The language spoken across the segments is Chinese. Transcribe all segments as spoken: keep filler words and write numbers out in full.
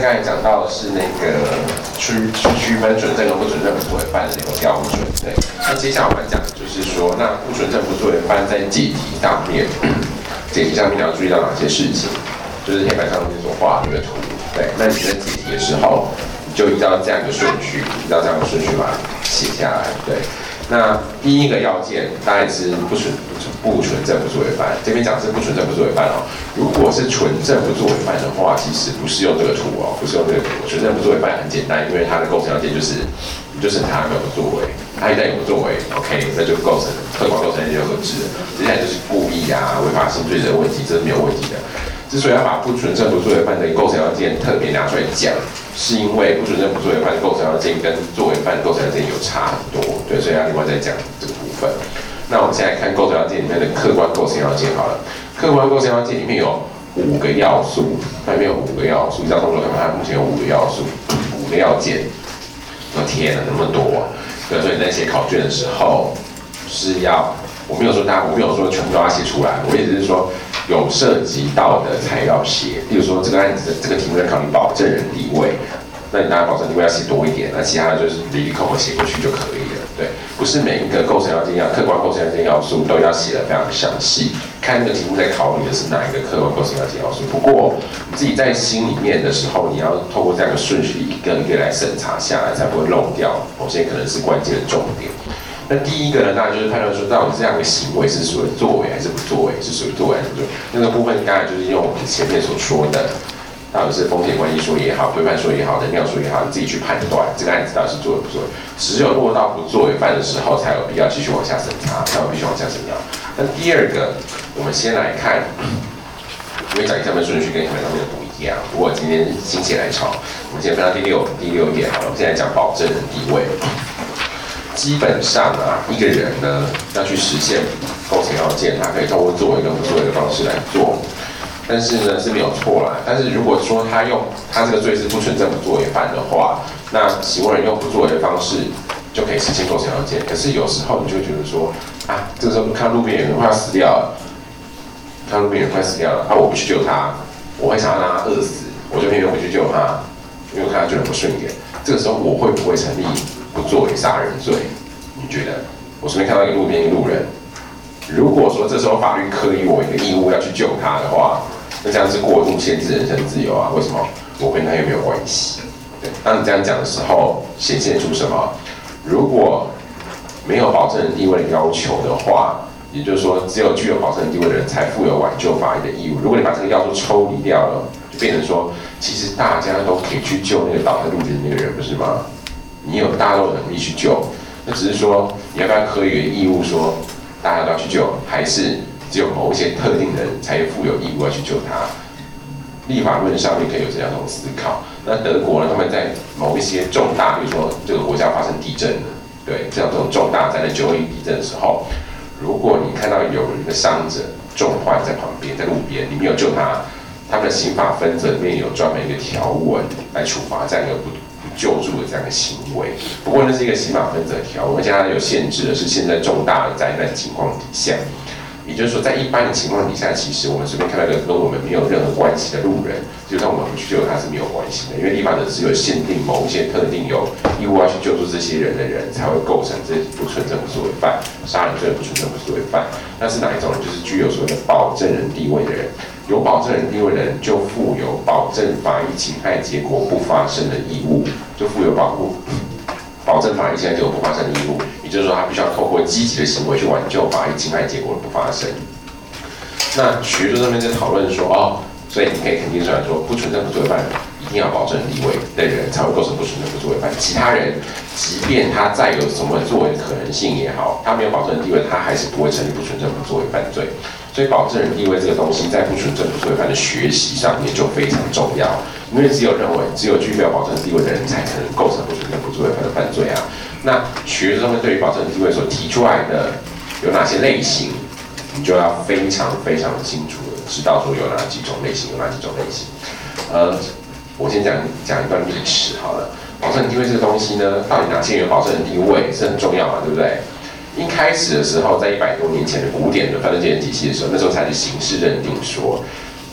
刚才讲到的是那个区区区分准证跟不准证不作为犯的那个标准，对。那接下来我们讲的就是说，那不准证不作为犯在解题上面，解题上面你要注意到哪些事情？就是黑板上面所画的那个图，对。那你在解题的时候，你就依照这样一个顺序，依照这样的顺序把它写下来，对。那第一个要件当然是不纯不纯正不作为犯，这边讲是不纯正不作为犯哦。如果是纯正不作为犯的话，其实不是用这个图哦，不是用这个图。纯正不作为犯很简单，因为它的构成要件就是你就审查有没有不作为，它一旦有不作为 ，OK， 那就构成客观构成就合致了。接下来就是故意啊、违法性罪的问题，这是没有问题的。之所以要把不纯正不作为犯的构成要件特别拿出来讲，是因为不纯正不作为犯的构成要件跟作为犯构成要件有差很多，对，所以要另外再讲这个部分。那我们现在看构成要件里面的客观构成要件好了，客观构成要件里面有五个要素，它里面有五个要素，一张动作看看它目前有五个要素，五个要件。我天哪，那么多！对，所以你在写考卷的时候是要，我没有说大家，我没有说全部都要写出来，我意思是说。有涉及到的才要写，例如说这个案子的这个题目在考虑保证人地位，那你当然保证地位要写多一点，那其他的就是离离口口写过去就可以了。对，不是每一个构成要件要客观构成要件要素都要写得非常详细，看那个题目在考你的是哪一个客观构成要件要素。不过你自己在心里面的时候，你要透过这样的顺序一个一个来审查下来，才不会漏掉某些可能是关键的重点。那第一个呢，当然就是判断说，到底这样的行为是属于作为还是不作为，是属于作为还是不作为。那个部分当然就是用我们前面所说的，到底是风险关系说也好，规范说也好，能量说也好，你自己去判断这个案子到底是作为不作为。只有落到不作为犯的时候，才有必要继续往下审查，才有必须往下审查。那第二个，我们先来看，因为讲下面顺序跟下面上面的不一样。不过今天心血来潮，我们先分到第六第六页好了。我们现在讲保证人地位。基本上啊，一个人呢要去实现构成要件，他可以通过作为跟不作为的方式来做，但是呢是没有错啦。但是如果说他用他这个罪是不纯正不作为犯的话，那行为人用不作为的方式就可以实现构成要件。可是有时候你就会觉得说啊，这个时候看路边有人快要死掉了，看路边有人快死掉了，啊我不去救他，我会想要让他饿死，我就偏偏回去救他，因为我看他就很不顺眼。这个时候我会不会成立不作为杀人罪？你觉得？我随便看到一个路边一个路人，如果说这时候法律科予我一个义务要去救他的话，那这样是过度限制人身自由啊？为什么？我跟他又没有关系。对，当你这样讲的时候，显现出什么？如果没有保证人地位的要求的话，也就是说，只有具有保证人地位的人才负有挽救法益的义务。如果你把这个要素抽离掉了，就变成说，其实大家都可以去救那个倒在路边的那个人，不是吗？你有大家都有能力去救，那只是说你要不要科予义务说大家都要去救，还是只有某一些特定的人才负有义务要去救他？立法论上面可以有这样一种思考。那德国呢，他们在某一些重大，比如说这个国家发生地震了，对，这样这种重大灾难九二一地震的时候，如果你看到有人的伤者重患在旁边，在路边，你没有救他，他们的刑法分则里面有专门一个条文来处罚这样一个不救助的这样的行为。不过那是一个刑法分则条文，而且它有限制的是现在重大的灾难情况底下。也就是说，在一般的情况底下，其实我们随便看到一个跟我们没有任何关系的路人，就算我们不去救他是没有关系的，因为立法者只有限定某一些特定有义务要去救助这些人的人，才会构成这不纯正不作为犯，杀人罪不纯正不作为犯。那是哪一种人？就是具有所谓的保证人地位的人。有保证人地位的人，就负有保证法益侵害结果不发生的义务，就负有保护。保证法益侵害结果不发生的义务，也就是说，他必须要透过积极的行为去挽救法益侵害结果的不发生。那学术上面在讨论说，哦，所以你可以肯定出来说，不纯正不作为犯一定要保证地位的人才会构成不纯正不作为犯。其他人，即便他再有什么作为的可能性也好，他没有保证地位，他还是不会成立不纯正不作为犯罪。所以，保证人地位这个东西，在不纯正不作为犯的学习上面就非常重要。因为只有认为只有具备保证地位的人才可能构成不纯正不作为犯的犯罪啊。那学术上面对于保证地位所提出来的有哪些类型，你就要非常非常清楚的知道说有哪几种类型，有哪几种类型。呃，我先讲讲一段历史好了。保证地位这个东西呢，到底哪些人有保证地位是很重要嘛，对不对？一开始的时候，在一百多年前的古典的犯罪鉴定体系的时候，那时候才是刑事认定说。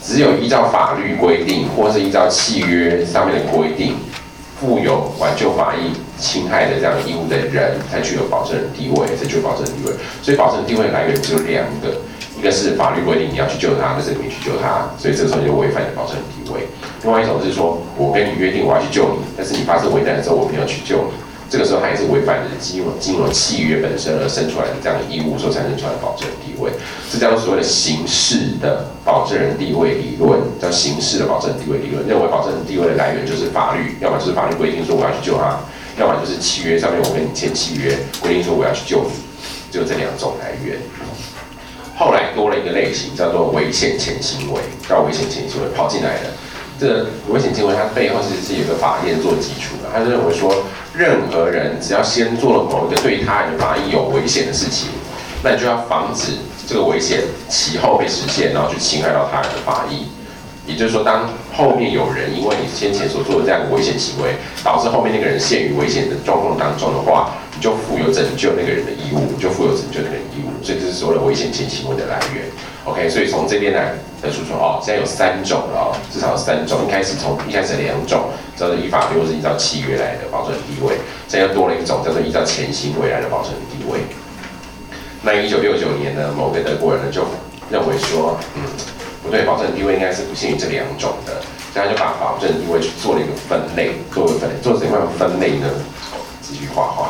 只有依照法律规定，或是依照契约上面的规定，负有挽救法益侵害的这样义务的人，才具有保证人地位，才具有保证人地位。所以保证人地位的来源只有两个，一个是法律规定你要去救他，但是你没去救他，所以这个时候你就违反你的保证人地位。另外一种是说，我跟你约定我要去救你，但是你发生危难的时候我没有去救你，这个时候他也是违反了经由经由契约本身而生出来的这样的义务所产生出来的保证人地位，这叫做所谓的刑事的保证人地位理论，叫刑事的保证人地位理论，认为保证人地位的来源就是法律，要么就是法律规定说我要去救他，要么就是契约上面我跟你签契约规定说我要去救你，只有这两种来源。后来多了一个类型叫做危险前行为，叫危险前行为跑进来的。这个危险行为它背后其实是有一个法验做基础的，他认为说，任何人只要先做了某一个对他人法益有危险的事情，那你就要防止这个危险其后被实现，然后去侵害到他人的法益。也就是说，当后面有人因为你先前所做的这样的危险行为，导致后面那个人陷于危险的状况当中的话，你就负有拯救那个人的义务，你就负有拯救那个人的义务。所以这是所谓的危险前行为的来源。OK， 所以从这边来得出说，哦，现在有三种了哦，至少有三种。一开始从一开始两种叫做依法律或是依照契约来的保证人地位，现在又多了一种叫做依照前行为来的保证人地位。那一九六九年呢，某个德国人呢就认为说，嗯，不对，保证人地位应该是不限于这两种的，所以他就把保证人地位去做了一个分类，做了分类，做怎么样的分类呢？继续画画。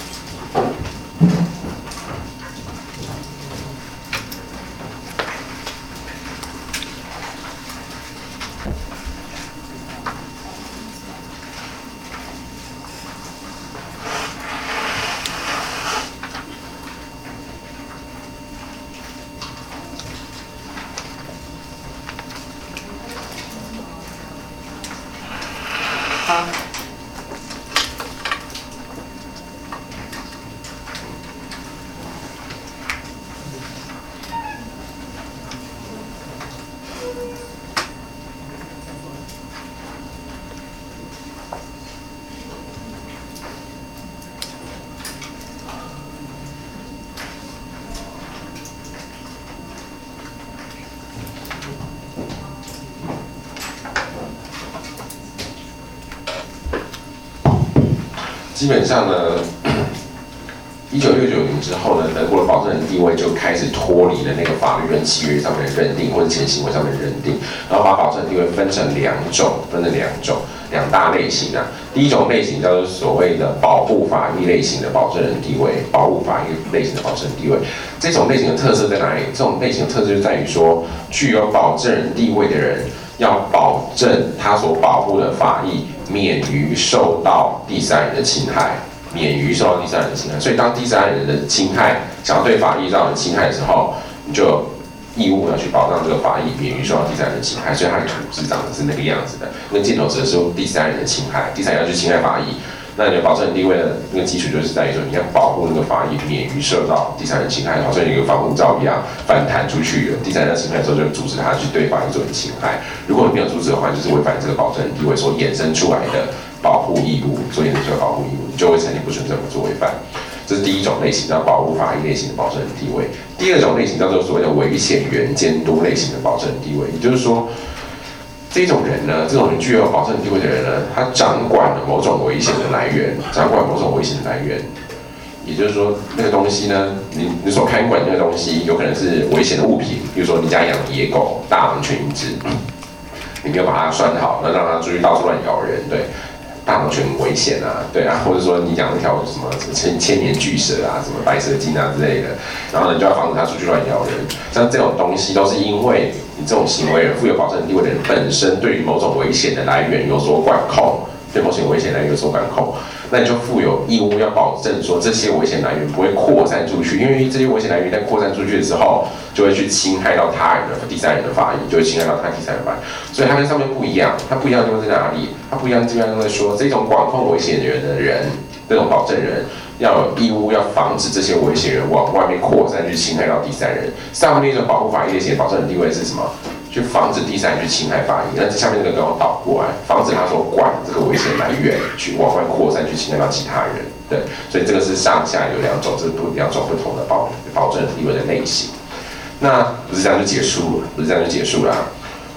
基本上呢，一九六九年之后呢，德国的保证人地位就开始脱离了那个法律跟契约上面的认定，或者前行为上面的认定，然后把保证人地位分成两种，分成两种两大类型啊。第一种类型叫做所谓的保护法益类型的保证人地位，保护法益类型的保证人地位。这种类型的特色在哪里？这种类型的特色就在于说，具有保证人地位的人要保证他所保护的法益免于受到第三人的侵害，免于受到第三人的侵害。所以，当第三人的侵害想要对法益造成侵害的时候，你就有义务要去保障这个法益免于受到第三人的侵害。所以，它的图是长的是那个样子的。那箭头指的是第三人的侵害，第三人要去侵害法益。那你的保证人地位的那个基础就是在于说，你要保护那个法益免于受到第三人侵害，好像有一个防护罩一样反弹出去了。第三人侵害的时候，就阻止他去对法益做侵害。如果你没有阻止的话，就是违反这个保证人地位所衍生出来的保护义务，所衍生出来的保护义务，你就会成立不纯正不作为犯。这是第一种类型，叫保护法益类型的保证人地位。第二种类型叫做所谓的危险源监督类型的保证人地位，也就是说，这种人呢，这种人具有保证地位的人呢，他掌管了某种危险的来源，掌管某种危险的来源。也就是说，那个东西呢，你你所看管那个东西，有可能是危险的物品，比如说你家养的野狗，大狼犬一只，你没有把它拴好，那让它出去到处乱咬人，对。大狼犬很危险啊，对啊，或者说你养一条什么千千年巨蛇啊，什么白蛇精啊之类的，然后呢，你就要防止它出去乱咬人。像这种东西都是因为你这种行为人负有保证人地位的人本身对于某种危险的来源有所管控，对某种危险来源有所管控，那你就负有义务要保证说这些危险来源不会扩散出去，因为这些危险来源在扩散出去的时候，就会去侵害到他人的第三人的法益，就会侵害到他第三人的法益。所以它跟上面不一样，它不一样的地方在哪里？它不一样的地方在说，这种管控危险源的人，这种保证人要有义务要防止这些危险源往外面扩散，去侵害到第三人。上面那种保护法益类型的保证人地位是什么？去防止第三人去侵害法益。那下面这个给我倒过来，防止他所管的这个危险来源去往外扩散，去侵害到其他人。对，所以这个是上下有两种，这是不两种不同的保保证人地位的类型。那不是这样就结束了，不是这样就结束了啊。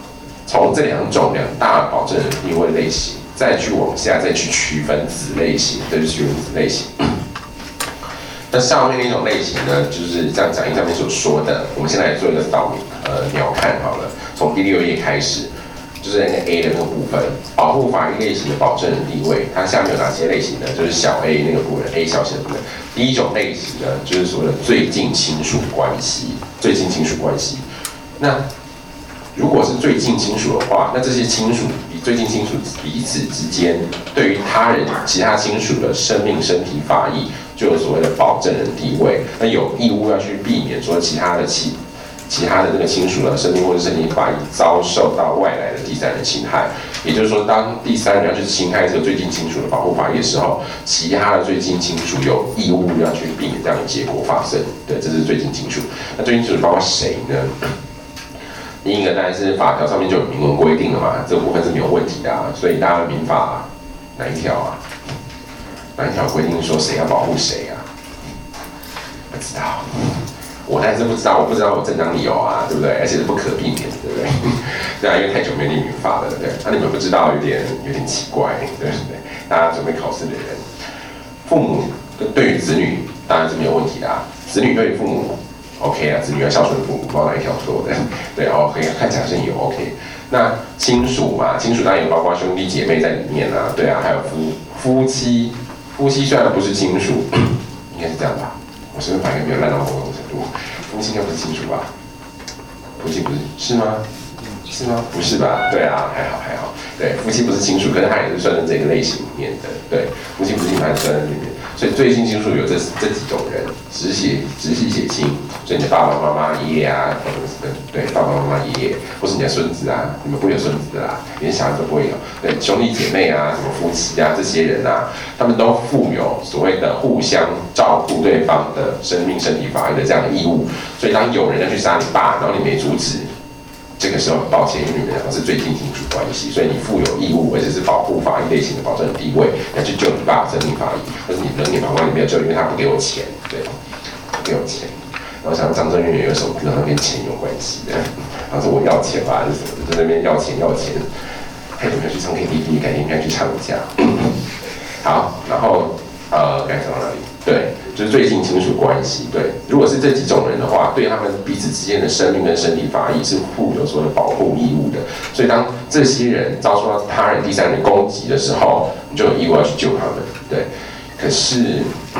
从这两种两大保证人地位类型，再去往下再去区分子类型，再去区分子类型。那上面那种类型呢，就是像讲义上面所说的，我们现在来做一个导呃描看好了，从第六页开始，就是那个 A 的那个部分，保护法益类型的保证人地位，它下面有哪些类型呢？就是小 a 那个部分 ，A 小写的部分。第一种类型呢，就是所谓的最近亲属关系，最近亲属关系。那如果是最近亲属的话，那这些亲属比最近亲属彼此之间，对于他人其他亲属的生命、身体、法益，就有所谓的保证人地位。那有义务要去避免说其他的其其他的这个亲属的生命或者身体法益遭受到外来的第三人侵害。也就是说，当第三人要去侵害这个最近亲属的保护法益的时候，其他的最近亲属有义务要去避免这样的结果发生。对，这是最近亲属。那最近亲属包括谁呢？第一个当然是法条上面就有明文规定了嘛，这个部分是没有问题的啊。所以大家民法哪一条啊？哪一条规定说谁要保护谁啊？不知道，我当然是不知道，我不知道有正当理由啊，对不对？而且是不可避免的，对不对？对啊，因为太久没念民法了，对不对？那、啊、你们不知道有点有点奇怪，对不对？大家准备考试的人，父母对于子女当然是没有问题的啊，子女对于父母。OK 啊，子女要孝顺父母，不知道哪一条说的，对 ，OK， 看起来好像有 OK。那亲属嘛，亲属当然也包括兄弟姐妹在里面啊，对啊，还有夫夫妻，夫妻虽然不是亲属，应该是这样吧？我身份法应该没有烂到某种程度，夫妻应该不是亲属吧？夫妻不是是吗？是吗？不是吧？对啊，还好还好，对，夫妻不是亲属，可是他也是算在这个类型里面的，对，夫妻不是亲属，他也算在里面。所以最近亲属有这这几种人，直系直系血亲，所以你的爸爸妈妈、爷爷啊，或者是对爸爸妈妈、爷爷，或是你的孙子啊，你们不会有孙子的啦，连小孩都不会有。对，兄弟姐妹啊，什么夫妻啊，这些人啊，他们都负有所谓的互相照顾对方的生命、身体、法益的这样的义务。所以当有人要去杀你爸，然后你没阻止。这个时候很抱歉，因为你们两个是最近亲属关系，所以你负有义务，而且是保护法益类型的保证地位，要去救你爸的生命法益，或是你冷眼旁观你没有救，因为他不给我钱，对，不给我钱。然后像张震岳有一首歌，那跟钱有关系的，然后说我要钱吧，还是什么的，在那边要钱要钱，太久没有去唱 K T V， 改天应该去唱一下。好，然后呃，该讲到哪里？对。就是最近亲属关系，对，如果是这几种人的话，对他们彼此之间的生命跟身体法益是负有所谓的保护义务的。所以当这些人遭受到他人、第三人攻击的时候，你就有义务要去救他们，对。可是，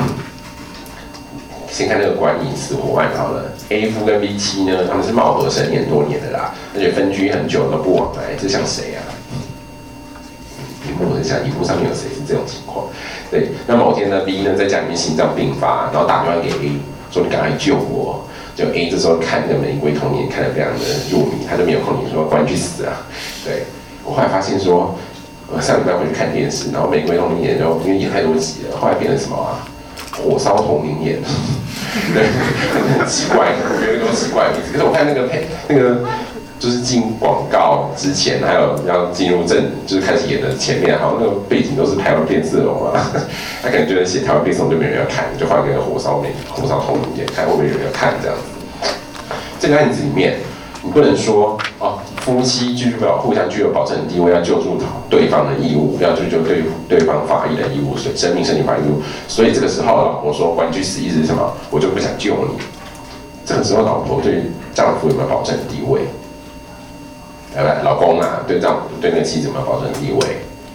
先看那个观音死活案好了 ，A 夫跟 B 妻呢，他们是貌合神离多年的啦，而且分居很久都不往来，这像谁啊？荧幕上，荧幕上面有谁是这种情况？对，那某天呢 ，B 呢在家里面心脏病发，然后打电话给 A， 说你赶快救我。就 A 这时候看那个《玫瑰童年》看得非常的入迷，他就没有空理说关你去死啊！对，我后来发现说，我上礼拜回去看电视，然后《玫瑰童年》然后因为演太多集了，后来变成什么啊？火烧童年演，对，很奇怪，我觉得都奇怪的名字。可是我看那个配那个。就是进广告之前，还有要进入正，就是开始演的前面，好像那个背景都是台湾变色龙啊。他可能觉得写台湾变色龙就没人要看，就换个火烧美、火烧童年，看会不会有人要看这样子。这个案子里面，你不能说哦，夫妻具有互相具有保证地位，要救助对方的义务，要追究对对方法益的义务，所以生命、身体法益义务。所以这个时候，老婆说关你去死，意思是什么？我就不想救你。这个时候，老婆对丈夫有没有保证地位？呃，老公啊，对丈夫对那个妻子有没有保证地位？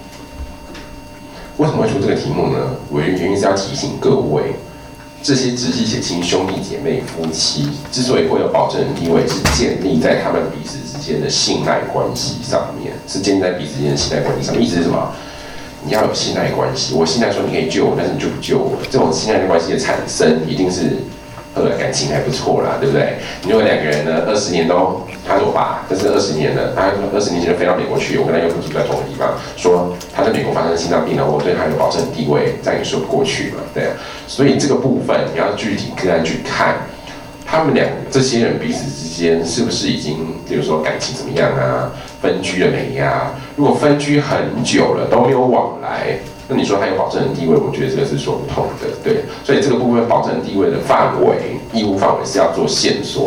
为什么会出这个题目呢？我原因是要提醒各位，这些直系血亲、兄弟姐妹、夫妻之所以会有保证地位，是建立在他们彼此之间的信赖关系上面，是建立在彼此之间的信赖关系上面。意思是什么？你要有信赖关系，我信赖说你可以救我，但是你就不救我。这种信赖的关系的产生，一定是后来感情还不错啦，对不对？你如果两个人呢，二十年都他是我爸，但是二十年了，他二十年前就飞到美国去，我跟他又不住在同一个地方，说他在美国发生心脏病了，我对他有保证地位，这样也说不过去嘛，对啊。所以这个部分你要具体个案去看，他们两这些人彼此之间是不是已经，比如说感情怎么样啊，分居了没呀、啊？如果分居很久了都没有往来，那你说他有保证的地位，我觉得这个是说不通的，对。所以这个部分保证地位的范围、义务范围是要做线索的。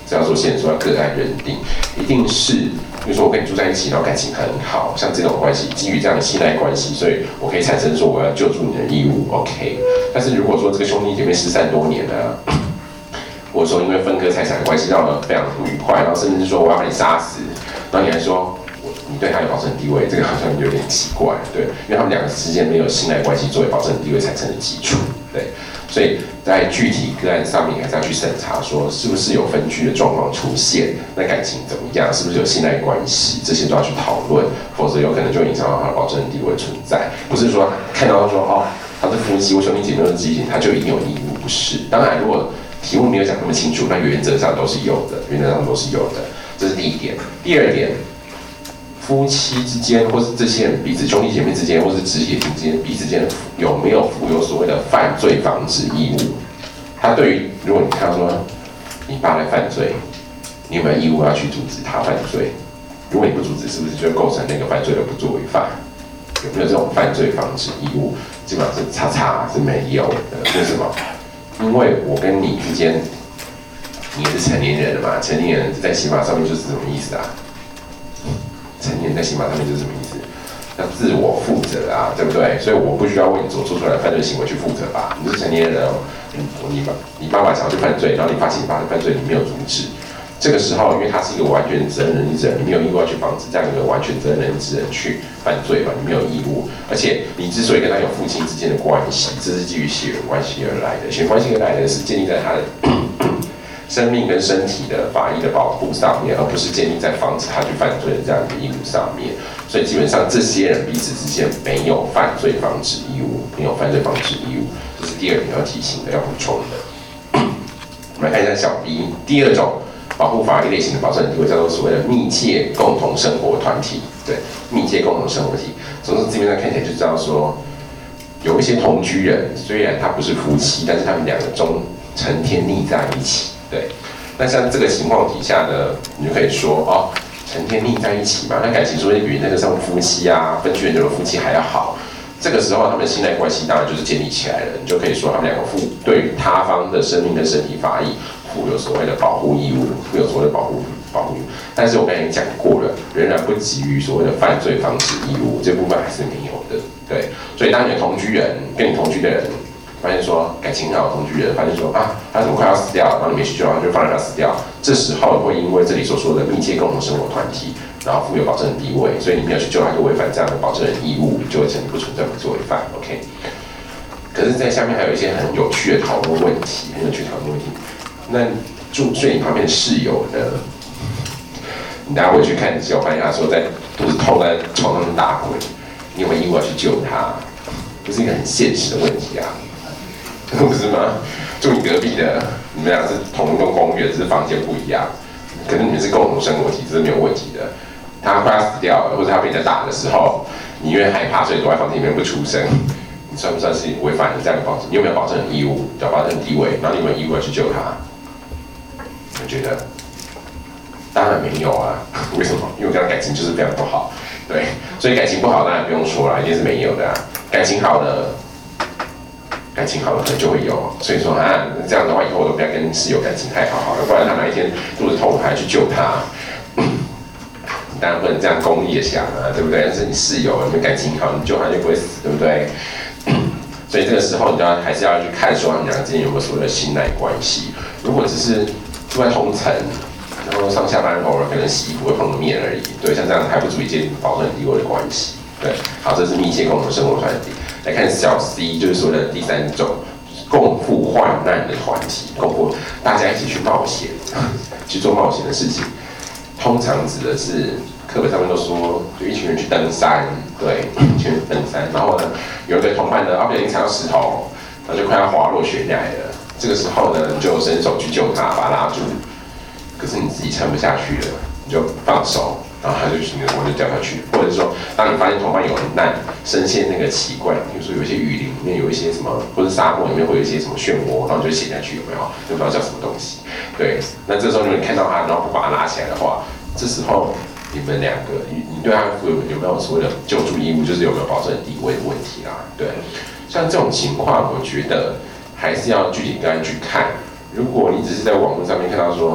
这要做线索，要个案认定，一定是，比如说我跟你住在一起，然后感情很好，像这种关系，基于这样的信赖关系，所以我可以产生说我要救助你的义务 ，OK。但是如果说这个兄弟姐妹失散多年了，或者说因为分割财产的关系闹得非常不愉快，然后甚至是说我要把你杀死，然后你还说你对他有保证地位，这个好像有点奇怪，对，因为他们两个之间没有信赖关系作为保证地位产生的基础，对。所以在具体个案上面还是要去审查，说是不是有分居的状况出现，那感情怎么样，是不是有信赖关系，这些都要去讨论，否则有可能就影响到他的保证地位存在。不是说看到说哦，他是夫妻或兄弟姐妹是畸形，他就一定有义务，不是。当然，如果题目没有讲那么清楚，那原则上都是有的，原则上都是有的，这是第一点。第二点。夫妻之间，或是这些人彼此兄弟姐妹之间，或是直系亲之间，彼此间有没有负有所谓的犯罪防止义务？他对于如果你看到说你爸在犯罪，你有没有义务要去阻止他犯罪？如果你不阻止，是不是就构成那个犯罪的不作为犯？有没有这种犯罪防止义务？基本上是叉叉是没有的。为什么？因为我跟你之间，你也是成年人了嘛，成年人在刑法上面就是什么意思啊？成年人在刑法上面就是什么意思？要自我负责啊，对不对？所以我不需要为你所做出来的犯罪行为去负责吧？你是成年人哦，你爸你爸爸想要去犯罪，然后你发现你爸的犯罪，你没有阻止，这个时候因为他是一个完全责任人之人，你没有义务要去防止这样一个完全责任人之人去犯罪吧？你没有义务，而且你之所以跟他有父亲之间的关系，这是基于血缘关系而来的，血缘关系而来的是建立在他的生命跟身体的法益的保护上面，而不是建立在防止他去犯罪的这样一个义务上面。所以基本上这些人彼此之间没有犯罪防止义务，没有犯罪防止义务，这是第二点要提醒的、要补充的。我们来看一下小 B， 第二种保护法益类型的保证地位叫做所谓的密切共同生活团体。对，密切共同生活体，从这字面上看起来就知道说，有一些同居人虽然他不是夫妻，但是他们两个终成天腻在一起。对，那像这个情况底下呢，你就可以说哦，成天腻在一起嘛，那感情说不定比那个像夫妻啊、分居人的夫妻还要好。这个时候，他们的信赖关系当然就是建立起来了，你就可以说他们两个负对于他方的生命跟身体法益负有所谓的保护义务，负有所谓的保护保护义务。但是我刚才已经讲过了，仍然不及于所谓的犯罪防止义务，这部分还是没有的。对，所以当你的同居人跟你同居的人。发现说感情很好的同居人，发现说啊，他怎么快要死掉了，然后你没去救他，就放任他死掉。这时候会因为这里所说的密切共同生活团体，然后负有保证地位，所以你没有去救他，就违反这样的保证人义务，就会成立不存在不作为犯。OK。可是，在下面还有一些很有趣的讨论问题，很有趣的讨论问题。那住睡你旁边的室友呢？你等下回去看室友，发现他说在肚子痛在床上打滚，你有没有义务要去救他？这是一个很现实的问题啊。不是吗？住你隔壁的，你们俩是同一栋公寓，只是房间不一样，可能你们是共同生活体，这是没有问题的。他快要死掉了，或者他被人家打的时候，你因为害怕，所以躲在房间里面不出声，你算不算是违反了这样的保证？你有没有保证的义务？要保证地位，然后你有没有义务要去救他？我觉得，当然没有啊。为什么？因为我跟他感情就是非常不好，对，所以感情不好当然不用说了，一定是没有的啊。感情好的。感情好了可能就会有，所以说啊，这样的话以后我都不要跟室友感情太好好了，不然他哪一天肚子痛还要去救他，你当然不能这样功利的想啊，对不对？但是你室友你们感情好，你救他就不会死，对不对？所以这个时候你就要还是要去看说他们两个之间有没有所谓的信赖关系。如果只是住在同层，然后上下班偶尔可能洗衣服会碰个面而已，对，像这样还不足以建立保证地位的关系。对，好，这是密切共同生活团体。来看小 C， 就是所谓的第三种共赴患难的团体，共赴大家一起去冒险，去做冒险的事情。通常指的是课本上面都说，就一群人去登山，对，一群人登山，然后呢，有一个同伴呢，啊不小心踩到石头，然后就快要滑落悬崖了。这个时候呢，你就伸手去救他，把他拉住。可是你自己撑不下去了，你就放手。然后他就你的头就掉下去，或者是说，当你发现同伴有难，深陷那个奇怪，比如说有一些雨林里面有一些什么，或者沙漠里面会有一些什么漩涡，然后你就陷下去，有没有？就不知道叫什么东西。对，那这时候如果你看到他，然后不把他拉起来的话，这时候你们两个，你你对他有有没有所谓的救助义务，就是有没有保证地位的问题啦。对，像这种情况，我觉得还是要具体个案去看。如果你只是在网络上面看到说，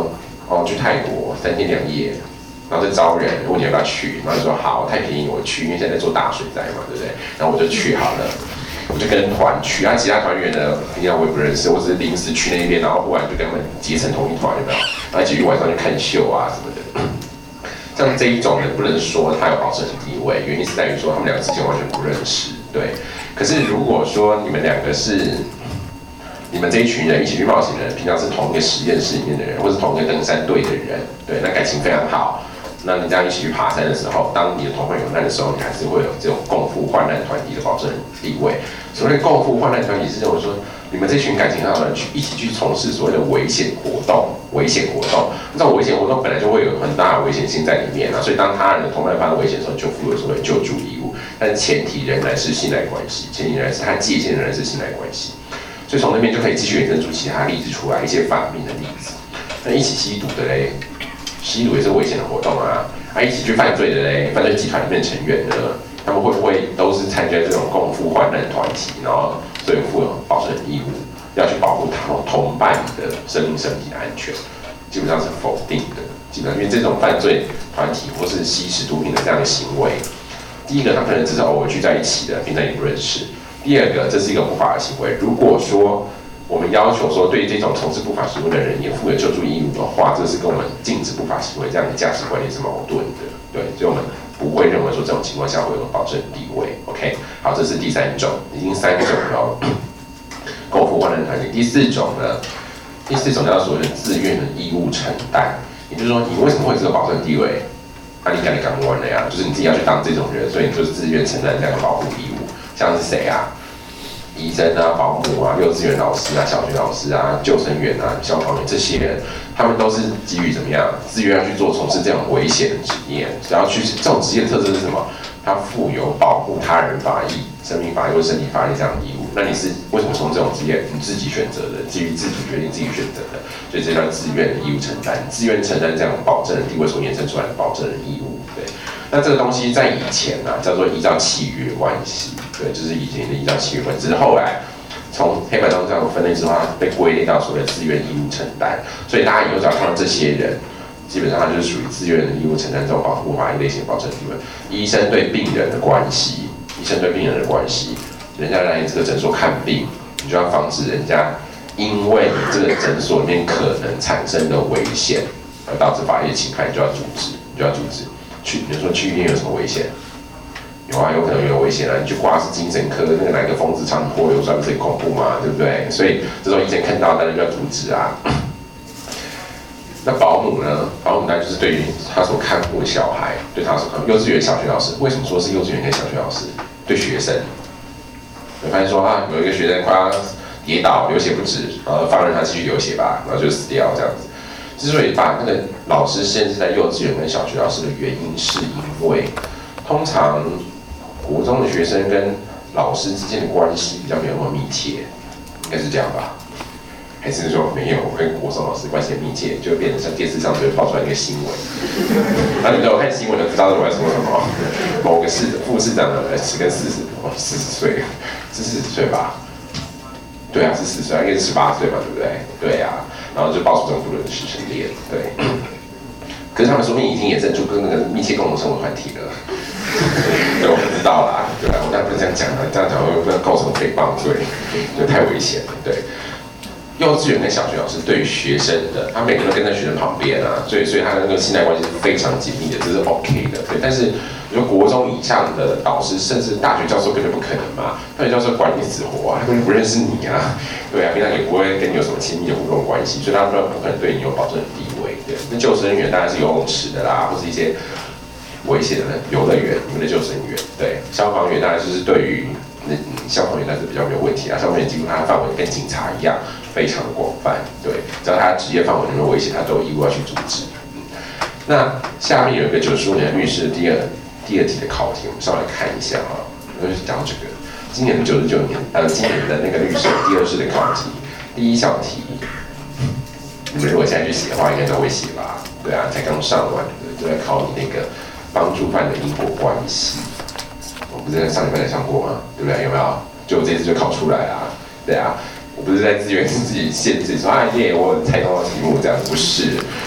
哦，去泰国三天两夜，然后再招人，问你要不要去，然后就说好，太便宜我去，因为现在在做大水灾嘛，对不对？然后我就去好了，我就跟团去，啊，其他团员呢，平常我也不认识，我只是临时去那边，然后忽然就跟他们结成同一团，有没有？然后一起去晚上去看秀啊什么的。像这一种人，不能说他有保证地位，原因是在于说他们两个之前完全不认识，对。可是如果说你们两个是你们这一群人一起去冒险的人，平常是同一个实验室里面的人，或是同一个登山队的人，对，那感情非常好。那你这样一起去爬山的时候，当你的同伴有难的时候，你还是会有这种共赴患难团体的保证地位。所谓的共赴患难团体是认为说，你们这群感情好的人去一起去从事所谓的危险活动，危险活动，这种危险活动本来就会有很大的危险性在里面啊，所以当他人的同伴发生危险的时候，就负有所谓救助义务。但前提仍然是信赖关系，前提仍然是它的界限仍然是信赖关系。所以从那边就可以继续衍生出其他例子出来，一些反面的例子。那一起吸毒的嘞，吸毒也是危险的活动啊。啊，一起去犯罪的嘞，犯罪集团里面成员呢，他们会不会都是参加这种共赴患难团体，然后所以负有保证义务，要去保护他们同伴的生命身体的安全？基本上是否定的。基本上，因为这种犯罪团体或是吸食毒品的这样的行为，第一个他可能只是偶尔聚在一起的，平常也不认识。第二个，这是一个不法的行为。如果说我们要求说对这种从事不法行为的人也负有救助义务的话，这是跟我们禁止不法行为这样的价值观念是矛盾的。对，所以我们不会认为说这种情况下会有保证地位。OK， 好，这是第三种，已经三种了。共赴患难团体。第四种呢，第四种叫所谓的自愿的义务承担，也就是说，你为什么会有这个保证地位？那、啊、你赶紧刚完了呀，就是你自己要去当这种人，所以你就是自愿承担这样的保护义务。像是谁啊？医生啊、保姆啊、幼稚园老师啊、小学老师啊、救生员啊、消防员这些人，他们都是基于怎么样，自愿要去做从事这种危险的职业。只要去这种职业的特质是什么？它负有保护他人法益、生命法益或身体法益这样的义务。那你是为什么从这种职业你自己选择的，基于自主决定自己选择的？所以这叫自愿的义务承担，自愿承担这样保证的地位所衍生出来的保证的义务。对，那这个东西在以前呢、啊、叫做依照契约关系。对，就是以前的依照契约关系，只是后来从黑白当中这样分类之后，它被归类到所谓的自愿义务承担。所以大家以后只要看到这些人，基本上他就是属于自愿的义务承担这种保护法益类型保证地位。医生对病人的关系，医生对病人的关系，人家来你这个诊所看病，你就要防止人家因为你这个诊所里面可能产生的危险而导致法益侵害，你就要阻止，你就要阻止。去，比如说去医院有什么危险？有啊，有可能有危险啊！你去挂是精神科，那个哪个疯子常泼硫酸，不是很恐怖嘛，对不对？所以这种医生看到，当然就要阻止啊。那保姆呢？保姆当然就是对于他所看护的小孩，对他所看护幼稚园、小学老师，为什么说是幼稚园跟小学老师？对学生，你发现说啊，有一个学生快要跌倒，流血不止，然后放任他继续流血吧，然后就死掉这样子。之所以把那个老师限制在幼稚园跟小学老师的原因，是因为通常国中的学生跟老师之间的关系比较没有那么密切，应该是这样吧？还是说没有？我跟国中老师关系很密切，就变成像电视上就会爆出来一个新闻，然后你们有看新闻就知道我在说什么。某个市副市长的儿子跟四十哦四十岁，是四十岁吧？对啊，是四十岁，应该是十八岁嘛，对不对？对啊，然后就爆出政府的师生恋，对。可是他们说不定已经衍生出跟那个密切共同生活团体了。对，我不知道啦，对啊，我当然不是这样讲的，这样讲会不会构成诽谤罪？就太危险了，对。幼稚园跟小学老师对于学生的，他每个都跟在学生旁边啊，所以所以他的那个信赖关系是非常紧密的，这是 OK 的，对。但是你说国中以上的导师，甚至大学教授根本不可能嘛，大学教授管你死活啊，他根本不认识你啊，对啊，平常也不会跟你有什么亲密的互动关系，所以他们不可能对你有保证的地位，对。那救生员当然是游泳池的啦，或是一些危险的游乐园，你们的救生员，对。消防员当然就是对于那、嗯、消防员那是比较没有问题啊，消防员几乎他的范围跟警察一样。非常的广泛，对，只要他的职业范围内危险，他都有义务要去阻止。嗯、那下面有一个九十五年律师的第二第二题的考题，我们稍微看一下哈。我就是讲这个，今年的九十九年，呃，今年的那个律师第二次的考题，第一小题，你们如果现在去写的话，应该都会写吧？对啊，才刚上完的，就在考你那个帮助犯的因果关系。我不是在上礼拜才上过吗？对不对？有没有？就我这次就考出来啦，对啊。我不是在自愿自己限制说啊耶，我猜到题目这样，不是。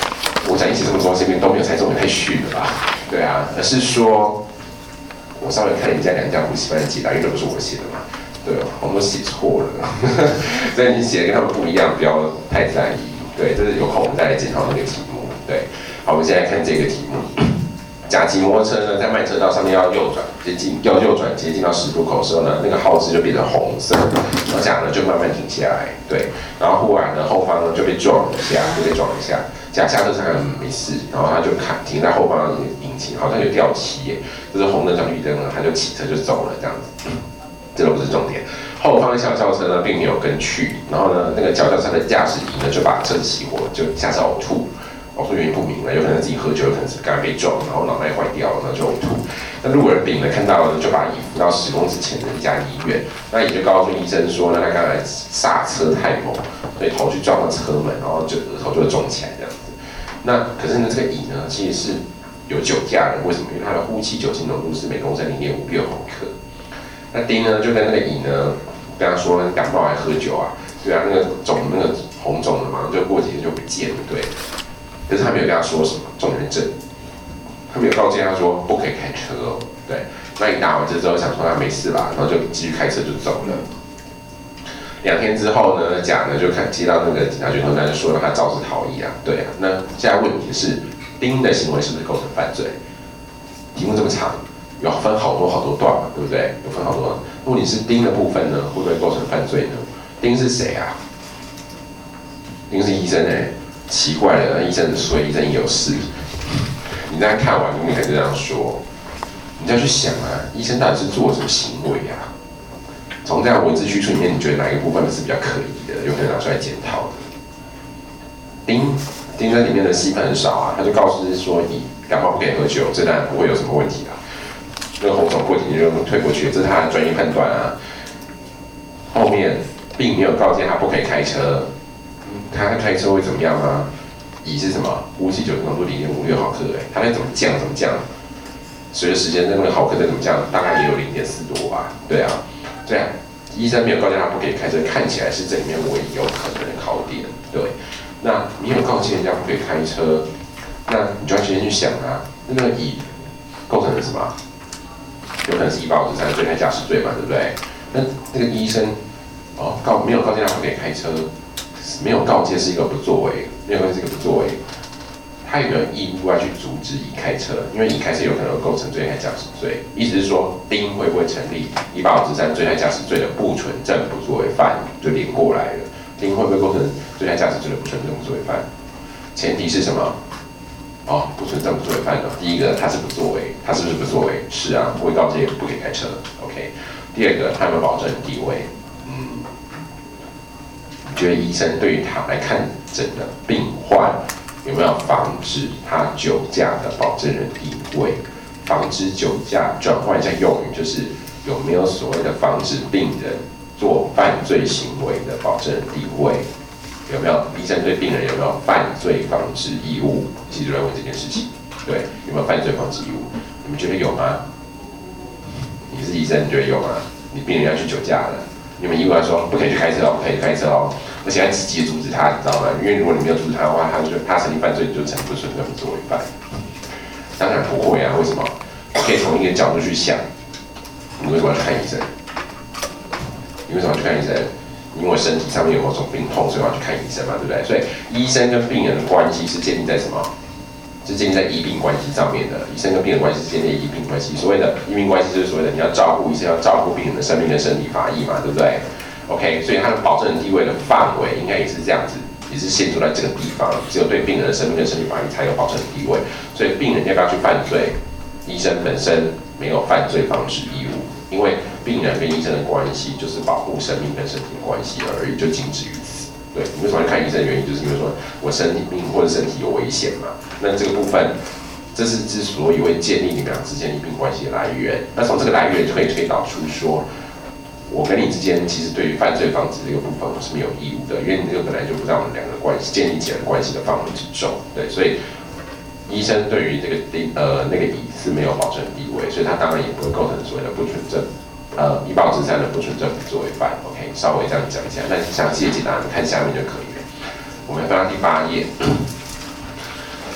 我讲一起这么多，这边都没有猜中，也太虚了吧？对啊，而是说，我稍微看人家两家补习班的解答，因为都不是我写的嘛。对，我们都写错了，所以你写的跟他们不一样，不要太在意。对，这是有空我们再来检讨那个题目。对，好，我们现在看这个题目。甲级摩托车呢，在慢车道上面要右转，接近要右转接近到十路口的时候呢，那个号志就变成红色，然后甲呢就慢慢停下来，对，然后忽然呢后方呢就被撞一下，就被撞一下，甲下车看没事，然后他就看停在后方的引擎好像有掉漆耶，就是红灯转绿灯了，他就起车就走了这样子，这都不是重点。后方小轿车呢并没有跟去，然后呢那个小轿车的驾驶仪呢就把车子熄火，就驾驶呕吐。呕吐原因不明了，有可能自己喝酒，有可能是刚才被撞，然后脑袋坏掉了，然后就呕吐。那路人丙呢看到了，就把乙扶到十公尺前的一家医院。那也就告诉医生说呢，他刚才刹车太猛，所以头去撞到车门，然后就额头就会肿起来这样子。那可是呢，这个乙呢其实是有酒驾的，为什么？因为他的呼气酒精浓度是每公升零点五六毫克。那丁呢就跟那个乙呢跟他说感冒还喝酒啊，对啊，那个肿那个红肿的嘛，就过几天就不见了，对。可是他没有跟他说什么，重点是这，他没有告诫他说不可以开车哦。对，那你打完这之后想说他没事啦，然后就继续开车就走了。两天之后呢，甲呢就看接到那个警察局通知，就说让他肇事逃逸啊。对啊，那现在问题是丁的行为是不是构成犯罪？题目这么长，有分好多好多段嘛，对不对？有分好多段。问题是丁的部分呢，会不会构成犯罪呢？丁是谁啊？丁是医生哎、欸。奇怪了，那医生很衰，医生也有事。你这样看完，你可以这样说，你再去想啊，医生到底是做了什么行为啊？从这样文字叙述里面，你觉得哪一个部分是比较可疑的，有可能拿出来检讨的？丁丁在里面的戏份很少啊，他就告诉是说，你感冒不可以喝酒，这当然不会有什么问题啦。那个红肿过几天就退过去，这是他的专业判断啊。后面并没有告诫他不可以开车。他开车会怎么样啊？乙是什么？呼气酒精浓度零点五六毫克，哎，他在怎么降怎么降？随着时间，那个毫克在怎么降？大概也有零点四多吧。对啊，这样医生没有告诫他不可以开车，看起来是这里面唯一有可能的考点。对，那你有告诫人家不可以开车，那你就要先去想啊，那个乙构成了什么？有可能是以暴制善、醉态驾驶罪嘛，对不对？那那个医生哦告没有告诫他不可以开车。没有告诫是一个不作为，没有告诫是一个不作为，他有没有义务要去阻止乙开车？因为乙开车有可能构成醉态驾驶罪，意思是说丁会不会成立以暴制善醉态驾驶罪的不纯正不作为犯，就连过来了。丁会不会构成醉态驾驶罪的不纯正不作为犯？前提是什么？哦，不纯正不作为犯的，第一个他是不作为，他是不是不作为？是啊，未告诫不可以开车。OK， 第二个他有没有保证地位？嗯。觉得医生对于他来看诊的病患有没有防止他酒驾的保证人地位？防止酒驾转换一下用语，就是有没有所谓的防止病人做犯罪行为的保证人地位？有没有医生对病人有没有犯罪防治义务？其实就在问这件事情，对，有没有犯罪防治义务？你们觉得有吗？你是医生，你觉得有吗？你病人要去酒驾了。你们义务要说不可以去开车哦，不可以去开车哦，而且要积极阻止他，你知道吗？因为如果你没有阻止他的话，他就他成立犯罪，就成不纯正不作为犯。当然不会啊，为什么？可以从一个角度去想，你为什么要去看医生？你为什么要去看医生？因为身体上面有某种病痛，所以我要去看医生嘛，对不对？所以医生跟病人的关系是建立在什么？是建立在医病关系上面的。医生跟病人关系是建立在医病关系。所谓的医病关系就是所谓的你要照顾医生要照顾病人的生命跟身体法益嘛，对不对 ？OK， 所以他的保证人地位的范围应该也是这样子，也是限制在这个地方，只有对病人的生命跟身体法益才有保证人地位。所以病人要不要去犯罪，医生本身没有犯罪防止义务，因为病人跟医生的关系就是保护生命跟身体的关系而已，就仅止于此。对，你为什么要看医生的原因，就是因为说我身体病或者身体有危险嘛。那这个部分，这是之所以会建立你们俩之间医病关系的来源。那从这个来源就可以推导出说，我跟你之间其实对于犯罪防止这个部分我是没有义务的，因为你这个本来就不在我们两个关系建立起来的关系的范围之中。对，所以医生对于这个呃那个乙是没有保证地位，所以他当然也不会构成所谓的不纯正。呃，以暴制善的不纯正不作为犯 ，OK， 稍微这样讲一下，但详细的解答你看下面就可以了。我们翻到第八页，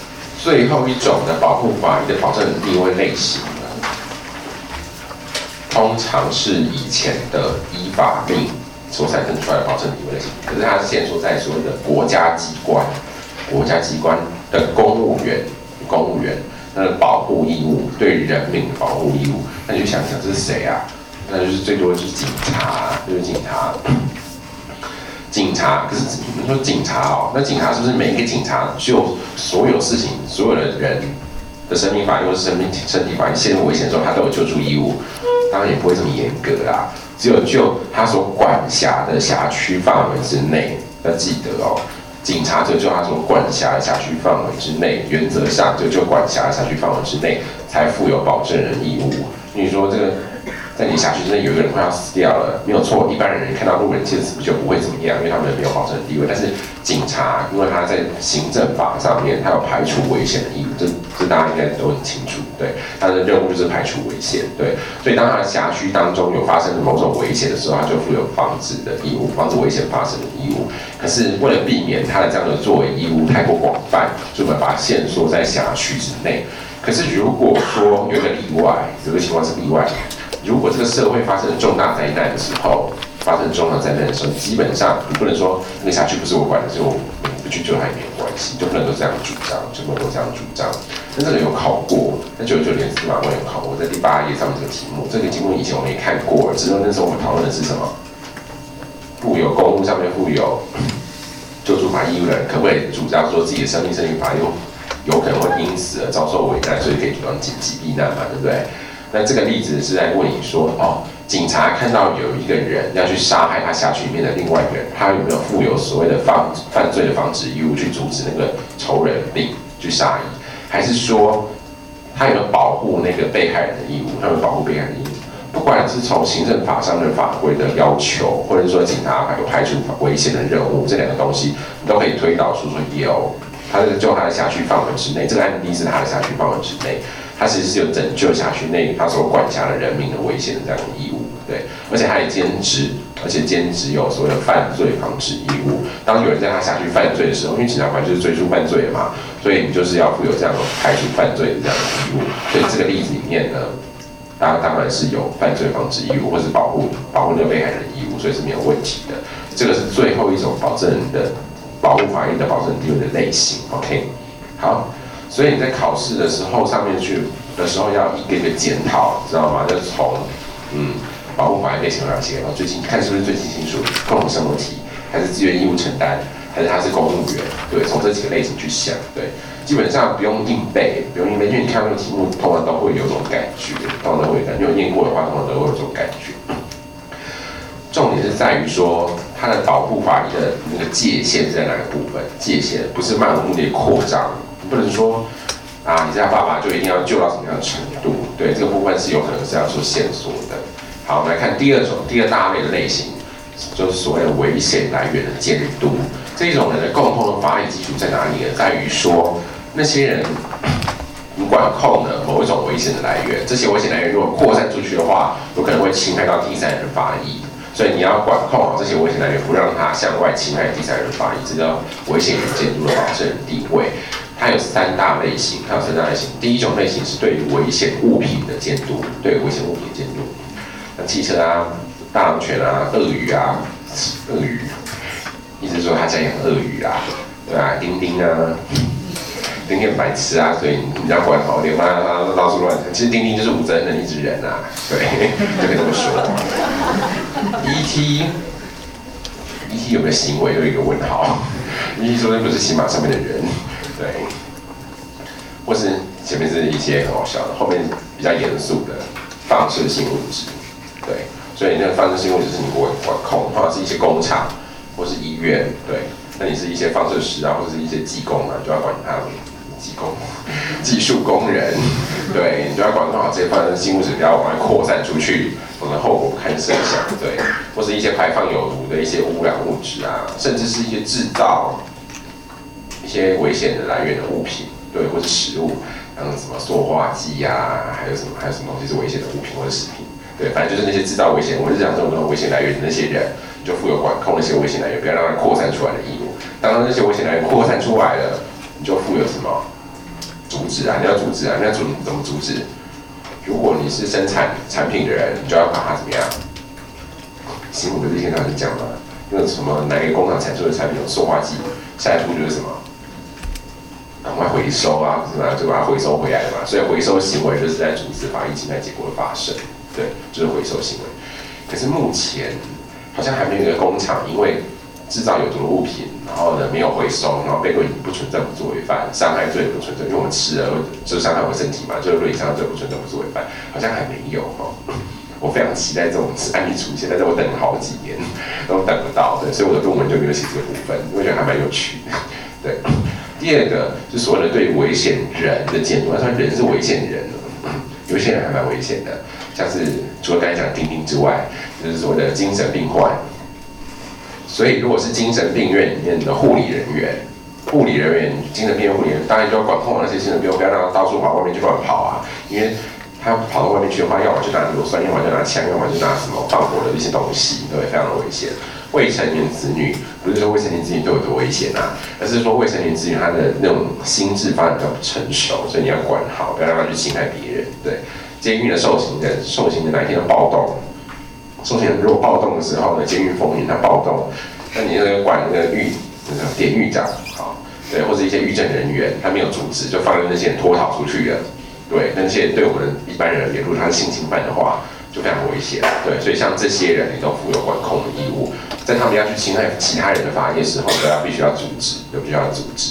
最后一种的保护法益的保证人地位类型呢，通常是以前的依法令所产生出来的保证地位类型，可是它是限缩在所谓的国家机关、国家机关的公务员、公务员那个保护义务，对人民的保护义务。那你就想想这是谁啊？那就是最多的就是警察，就是警察。警察，可是你说警察哦，那警察是不是每一个警察就所有事情、所有的人的生命法益或是生命身体法益陷入危险的时候，他都有救助义务？当然也不会这么严格啦，只有就他所管辖的辖区范围之内，要记得哦。警察就就他所管辖的辖区范围之内，原则上就就管辖的辖区范围之内才负有保证人义务。你说这个。在你辖区之内有一个人快要死掉了，没有错。一般人看到路人见死就不会怎么样，因为他们没有保证地位。但是警察，因为他在行政法上面，他有排除危险的义务，这这大家应该都很清楚。对，他的任务就是排除危险。对，所以当他的辖区当中有发生某种危险的时候，他就负有防止的义务，防止危险发生的义务。可是为了避免他的这样的作为义务太过广泛，所以我们把它限缩在辖区之内。可是如果说有一个例外，有一个情况是例外。如果这个社会发生重大灾难的时候，发生重大灾难的时候，基本上你不能说那个辖区不是我管的，所以我不去救它也没有关系，就不能够这样主张，就不能够这样主张。但这个有考过，在九九年司法官有考过，在第八页上面这个题目，这个题目以前我们也看过，只是那时候我们讨论的是什么？负有公务上面负有救助法义务的人，可不可以主张说自己的生命、身体法有有可能会因此而遭受危难，所以可以主张紧急避难嘛，对不对？那这个例子是在问你说，哦，警察看到有一个人要去杀害他辖区里面的另外一个人，他有没有负有所谓的犯犯罪的防止义务去阻止那个仇人并去杀敌，还是说他有没有保护那个被害人的义务？他有没有保护被害人的义务？不管是从行政法上的法规的要求，或者说警察有排除危险的任务，这两个东西你都可以推导出说有，他是就他的辖区范围之内，这个案例是他的辖区范围之内。它其实是有拯救辖区内他所管辖的人民的危险的这样的义务，对，而且他也兼职，而且兼职有所谓的犯罪防止义务。当有人在他辖区犯罪的时候，因为警察官就是追诉犯罪的嘛，所以你就是要负有这样的排除犯罪的这样的义务。所以这个例子里面呢，当当然是有犯罪防止义务，或是保护保护那个被害人的义务，所以是没有问题的。这个是最后一种保证人的保护法益的保证地位的类型。OK， 好。所以你在考试的时候上面去的时候要一个一个检讨，知道吗？就是从嗯保护法益类型有哪些，然后最近看是不是最近清楚共同生活题，还是自愿义务承担，还是他是公务员？对，从这几个类型去想。对，基本上不用硬背，不用硬背，因为你看那个题目，通常都会有种感觉，通常都会有感觉。你有念过的话，通常都会有这种感觉。重点是在于说，它的保护法益的那个界限是在哪个部分？界限不是漫无目的的扩张。不能说啊，你家爸爸就一定要救到什么样的程度？对，这个部分是有可能是要做线索的。好，我们来看第二种，第二大类的类型，就是所谓的危险来源的监督。这种人的共同的法理基础在哪里呢？在于说，那些人你管控了某一种危险的来源，这些危险来源如果扩散出去的话，有可能会侵害到第三人的法益。所以你要管控好这些危险来源，不让它向外侵害第三人的法益，这叫危险源监督的保证人地位。它有三大类型，它有三大类型。第一种类型是对于危险物品的监督，对危险物品的监督，像汽车啊、大狼犬啊、鳄鱼啊、鳄鱼，意思是说他家养鳄鱼啊，对啊，丁丁啊，丁丁很白痴啊，所以你要管好，别让他到处乱。其实丁丁就是武则天的一只人啊，对，就可以这么说。E T，E T 有没有行为？有一个问号。E T 说的不是骑马上面的人。对，或是前面是一些很好笑的，后面比较严肃的放射性物质，对，所以那个放射性物质是你不会管控，或者是一些工厂或是医院，对，那你是一些放射师啊，或者是一些技工啊，就要管他们技工、技术工人，对，你就要管控好这些放射性物质不要往外扩散出去，否则后果不堪设想，对，或是一些排放有毒的一些污染物质啊，甚至是一些制造。一些危险的来源的物品，对，或是食物，像什么塑化剂啊，还有什么还有什么东西是危险的物品或者食品，对，反正就是那些制造危险，我们日常生活中危险来源的那些人，你就负有管控那些危险来源，不要让它扩散出来的义务。当那些危险来源扩散出来了，你就负有什么止啊，你要阻止啊，你要阻怎么阻止？如果你是生产产品的人，你就要把它怎么样？新闻不是一天到晚讲吗？那个什么哪一个工厂产出的产品有塑化剂，下一步就是什么？赶快回收啊，是吧？就把它回收回来了嘛。所以回收行为就是在阻止防疫侵害结果的发生，对，就是回收行为。可是目前好像还没有一个工厂因为制造有毒的物品，然后呢没有回收，然后被论以不纯正不作为犯，伤害罪不纯正，因为我们吃了就伤害我身体嘛，就是论以伤害罪不纯正不作为犯，好像还没有哦。我非常期待这种案例出现，但是我等了好几年都等不到，对，所以我的论文就没有写这个部分，我觉得还蛮有趣的，对。第二个就是所谓的对危险人的监督，他说人是危险人，有些人还蛮危险的，像是除了刚才讲钉钉之外，就是所谓的精神病患。所以如果是精神病院里面的护理人员，护理人员、精神病院护理人员，当然就要管控那些精神病，不要让他到处跑外面去乱跑啊，因为他跑到外面去的话，要么就拿硫酸，要么就拿枪，要么就拿什么放火的一些东西，对，非常的危险。未成年子女不是说未成年子女都有多危险啊，而是说未成年子女他的那种心智发展比较不成熟，所以你要管好，不要让他去侵害别人。对，监狱的受刑人，受刑的哪一天的暴动，受刑人如果暴动的时候呢，监狱风云他暴动，那你那个管那个狱那个典狱长，好，对，或者一些狱政人员，他没有阻止，就放任那些人脱逃出去了。对，那些对我们一般人而言，如果他是性侵犯的话，就非常危险。对，所以像这些人，你都负有管控的义务，在他们要去侵害其他人的法业时候，都要必须要阻止，都必须要阻止。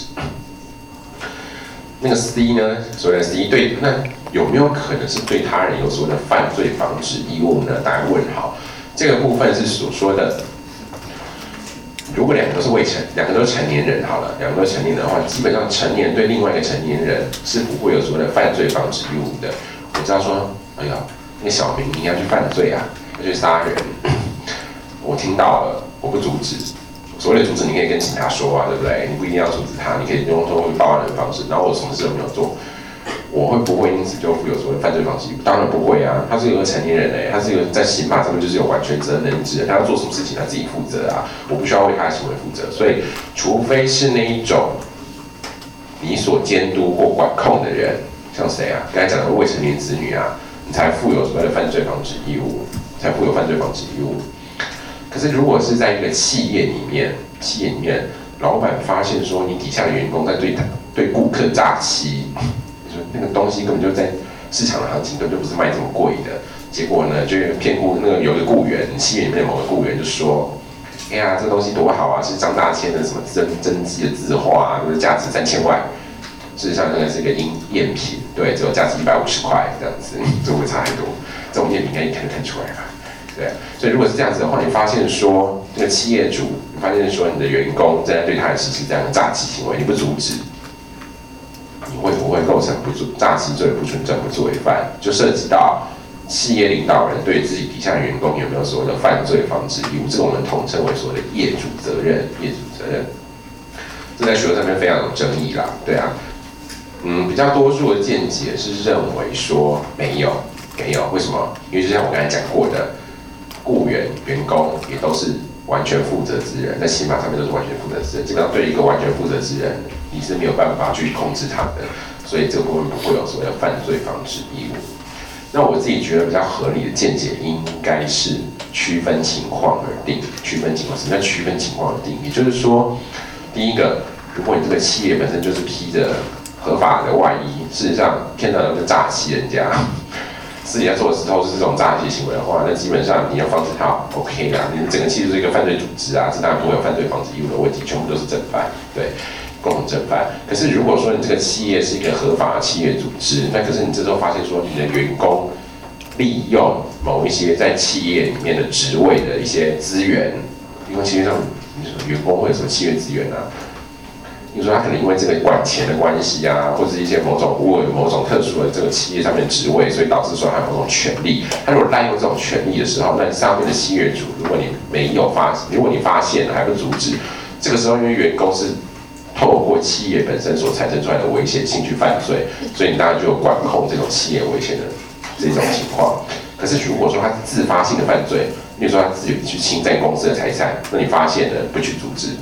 那个 C 呢，所谓的 C 对，那有没有可能是对他人有所谓的犯罪防止义务呢？打个问号。这个部分是所说的。如果两个都是未成，两个都是成年人好了，两个都是成年人的话，基本上成年人对另外一个成年人是不会有所谓的犯罪防止义务的。我知道说，哎呀，那个小明你要去犯罪啊，要去杀人，我听到了，我不阻止。所谓的阻止，你可以跟警察说啊，对不对？你不一定要阻止他，你可以用通过报案的方式。然后我什么事都没有做，我会不会因此就负有所谓犯罪防止义务？当然不会啊，他是一个成年人哎、欸，他是一个在刑法上面就是有完全责任能力之人，他要做什么事情他自己负责啊，我不需要为他的行为负责。所以，除非是那一种你所监督或管控的人，像谁啊？刚才讲的未成年子女啊，你才负有所谓的犯罪防止义务，才负有犯罪防止义务。可是，如果是在一个企业里面，企业里面老板发现说你底下的员工在对他对顾客诈欺。那个东西根本就在市场的行情根本就不是卖这么贵的，结果呢，就骗雇那个有的雇员，企业里面的某个雇员就说：“哎呀，这东西多好啊，是张大千的什么真真迹的字画啊，就是价值三千万。事实上，那个是一个赝赝品，对，只有价值一百五十块这样子，这会差很多。这种赝品应该一看就看出来了，对。所以如果是这样子的话，你发现说这个企业主，你发现说你的员工正在对他实施这样的诈欺行为，你不阻止。”你会不会构成不诈欺罪、不纯正不作为犯？就涉及到企业领导人对自己底下的员工有没有所谓的犯罪防止义务？这个我们统称为所谓的业主责任。业主责任，这在学术上面非常有争议啦，对啊，嗯，比较多数的见解是认为说没有，没有，为什么？因为就像我刚才讲过的，雇员、员工也都是完全负责之人，在刑法上面都是完全负责之人。基本上对一个完全负责之人，你是没有办法去控制他的，所以这个部分不会有所谓的犯罪防止义务。那我自己觉得比较合理的见解应该是区分情况而定。区分情况，什么叫区分情况而定？也就是说，第一个，如果你这个企业本身就是披着合法的外衣，事实上天到晚就诈欺人家。私底下做的时候是这种诈欺行为的话，那基本上你要防止它 OK 啦。你整个企业就是一个犯罪组织啊，这当然不会有犯罪防止义务的问题，全部都是正犯，对，共同正犯。可是如果说你这个企业是一个合法的企业组织，那可是你这时候发现说你的员工利用某一些在企业里面的职位的一些资源，因为企业上你说员工会有什么企业资源啊？比如说他可能因为这个管钱的关系啊，或者一些某种握有某种特殊的这个企业上面的职位，所以导致说他有某种权利。他如果滥用这种权利的时候，那上面的企业主，如果你没有发，如果你发现了还不阻止，这个时候因为员工是透过企业本身所产生出来的危险性去犯罪，所以你当然就有管控这种企业危险的这种情况。可是如果说他是自发性的犯罪，比如说他自己去侵占公司的财产，那你发现了不去阻止。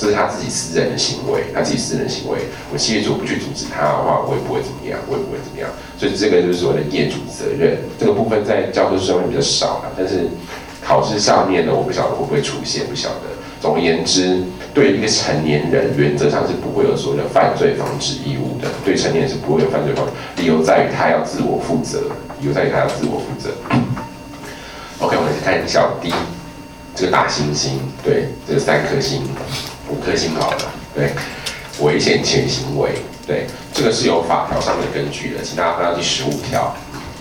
这是他自己私人的行为，他自己私人的行为，我企业主不去阻止他的话，我也不会怎么样，我也不会怎么样。所以这个就是所谓的业主责任，这个部分在教科书上面比较少啦，但是考试上面呢，我不晓得会不会出现，不晓得。总而言之，对一个成年人，原则上是不会有所谓的犯罪防止义务的。对成年人是不会有犯罪防止，理由在于他要自我负责，理由在于他要自我负责。OK， 我们来看小 D， 这个大猩猩，对，这个三颗星，五颗星好了，对，危险前行为，对，这个是有法条上面的根据的，请大家翻到第十五条。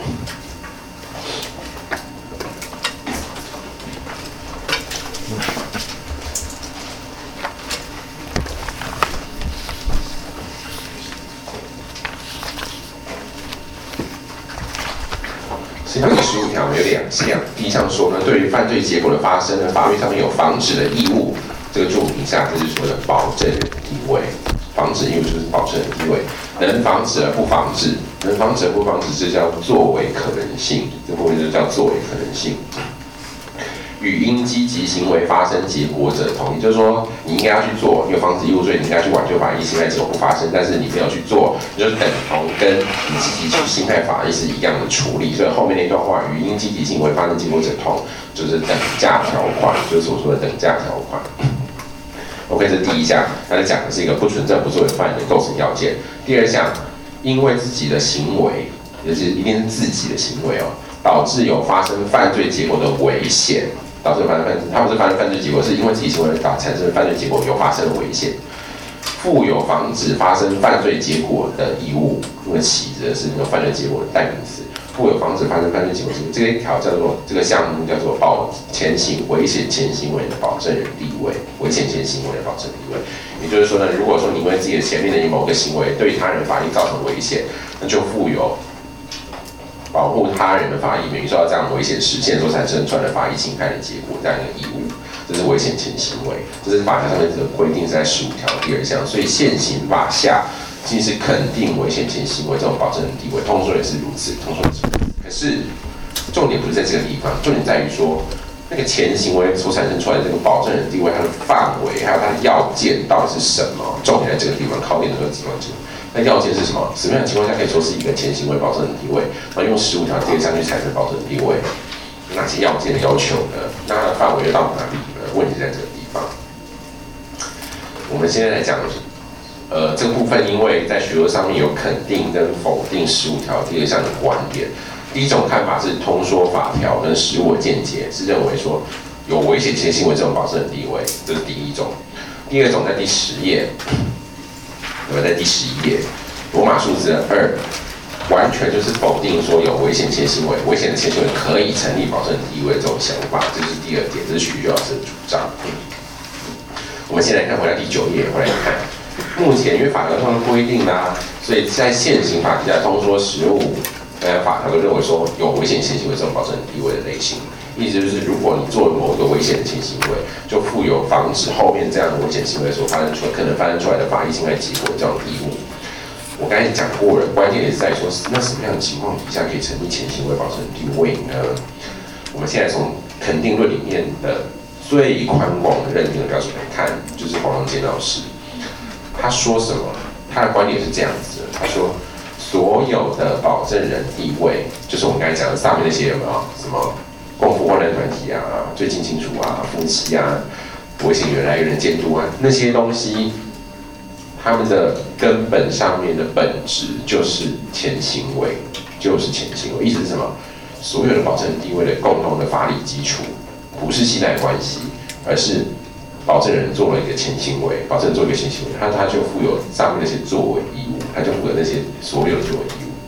实际上，第十五条有两项。第一项说呢，对于犯罪结果的发生呢，法律上面有防止的义务。这个注明一下，这是所谓的保证人地位。防止义务就是保证人地位，能防止而不防止，能防止而不防止，这叫作为可能性。这部分就叫作为可能性。与因积极行为发生结果者同，也就是说，你应该要去做，你有防止义务罪，你应该去挽救法益侵害结果不发生，但是你没有去做，你就是等同跟你积极去侵害法益是一样的处理。所以后面那段话，与因积极行为发生结果者同，就是等价条款，就是所说的等价条款。OK， 这是第一项，它在讲的是一个不存证不作为犯人的构成要件。第二项，因为自己的行为，也就是一定是自己的行为哦，导致有发生犯罪结果的危险。导致发生犯罪，他不是发生犯罪结果，是因为自己行为导产生犯罪结果有发生的危险，负有防止发生犯罪结果的义务。那个起指的是那个犯罪结果的代名词，负有防止发生犯罪结果的义务。这个一条叫做这个项目叫做保前行危险前行为的保证人地位，危险前行为的保证地位。也就是说呢，如果说你因为自己的前面的某个行为对他人法益造成危险，那就负有保护他人的法益免于受到这样危险实现所产生出来的法益侵害的结果，这样一个义务，这是危险前行为，这是法条上面的规定是在十五条第二项，所以现行法下其实肯定危险前行为这种保证人地位，通说也是如此，通说也是如此。可是重点不是在这个地方，重点在于说那个前行为所产生出来的这个保证人地位，它的范围还有它的要件到底是什么？重点在这个地方，考点的这个地方就。那要件是什么？什么样的情况下可以说是一个前行为保证人地位？然后用十五条第二项去产生保证人地位，哪些要件的要求呢？那它的范围又到哪里呢？问题在这个地方。我们现在来讲，呃，这个部分因为在学科上面有肯定跟否定十五条第二项的观点。第一种看法是通说法条跟实务的见解，是认为说有危险前行为这种保证人地位，这是第一种。第二种在第十页。我们在第十一页，罗马数字二，完全就是否定说有危险前行为，危险的前行为可以成立保证地位这种想法，这是第二点，这是许老师的主张。嗯、我们先来看回来第九页，回来看，目前因为法条上的规定啦、啊，所以在现行法底下通说实务，呃，法条都认为说有危险前行为这种保证地位的类型。意思就是，如果你做了某一个危险的前行为，就负有防止后面这样的危险行为所发生出来可能发生出来的法益侵害结果这样的义务。我刚才讲过了，关键也是在说，那什么样的情况底下可以成立前行为保证地位呢？我们现在从肯定论里面的最宽广的认定的标准来看，就是黄荣坚老师，他说什么？他的观点是这样子的，他说，所有的保证人地位，就是我们刚才讲的上面那些有没有什么？共赴患难团体啊，最近亲属啊，夫妻啊，危险原来有人监督啊，那些东西，他们的根本上面的本质就是前行为，就是前行为。意思是什么？所有的保证地位的共同的法理基础，不是信赖关系，而是保证人做了一个前行为，保证人做一个前行为，他他就负有上面那些作为义务，他就负有那些所有的作为义务。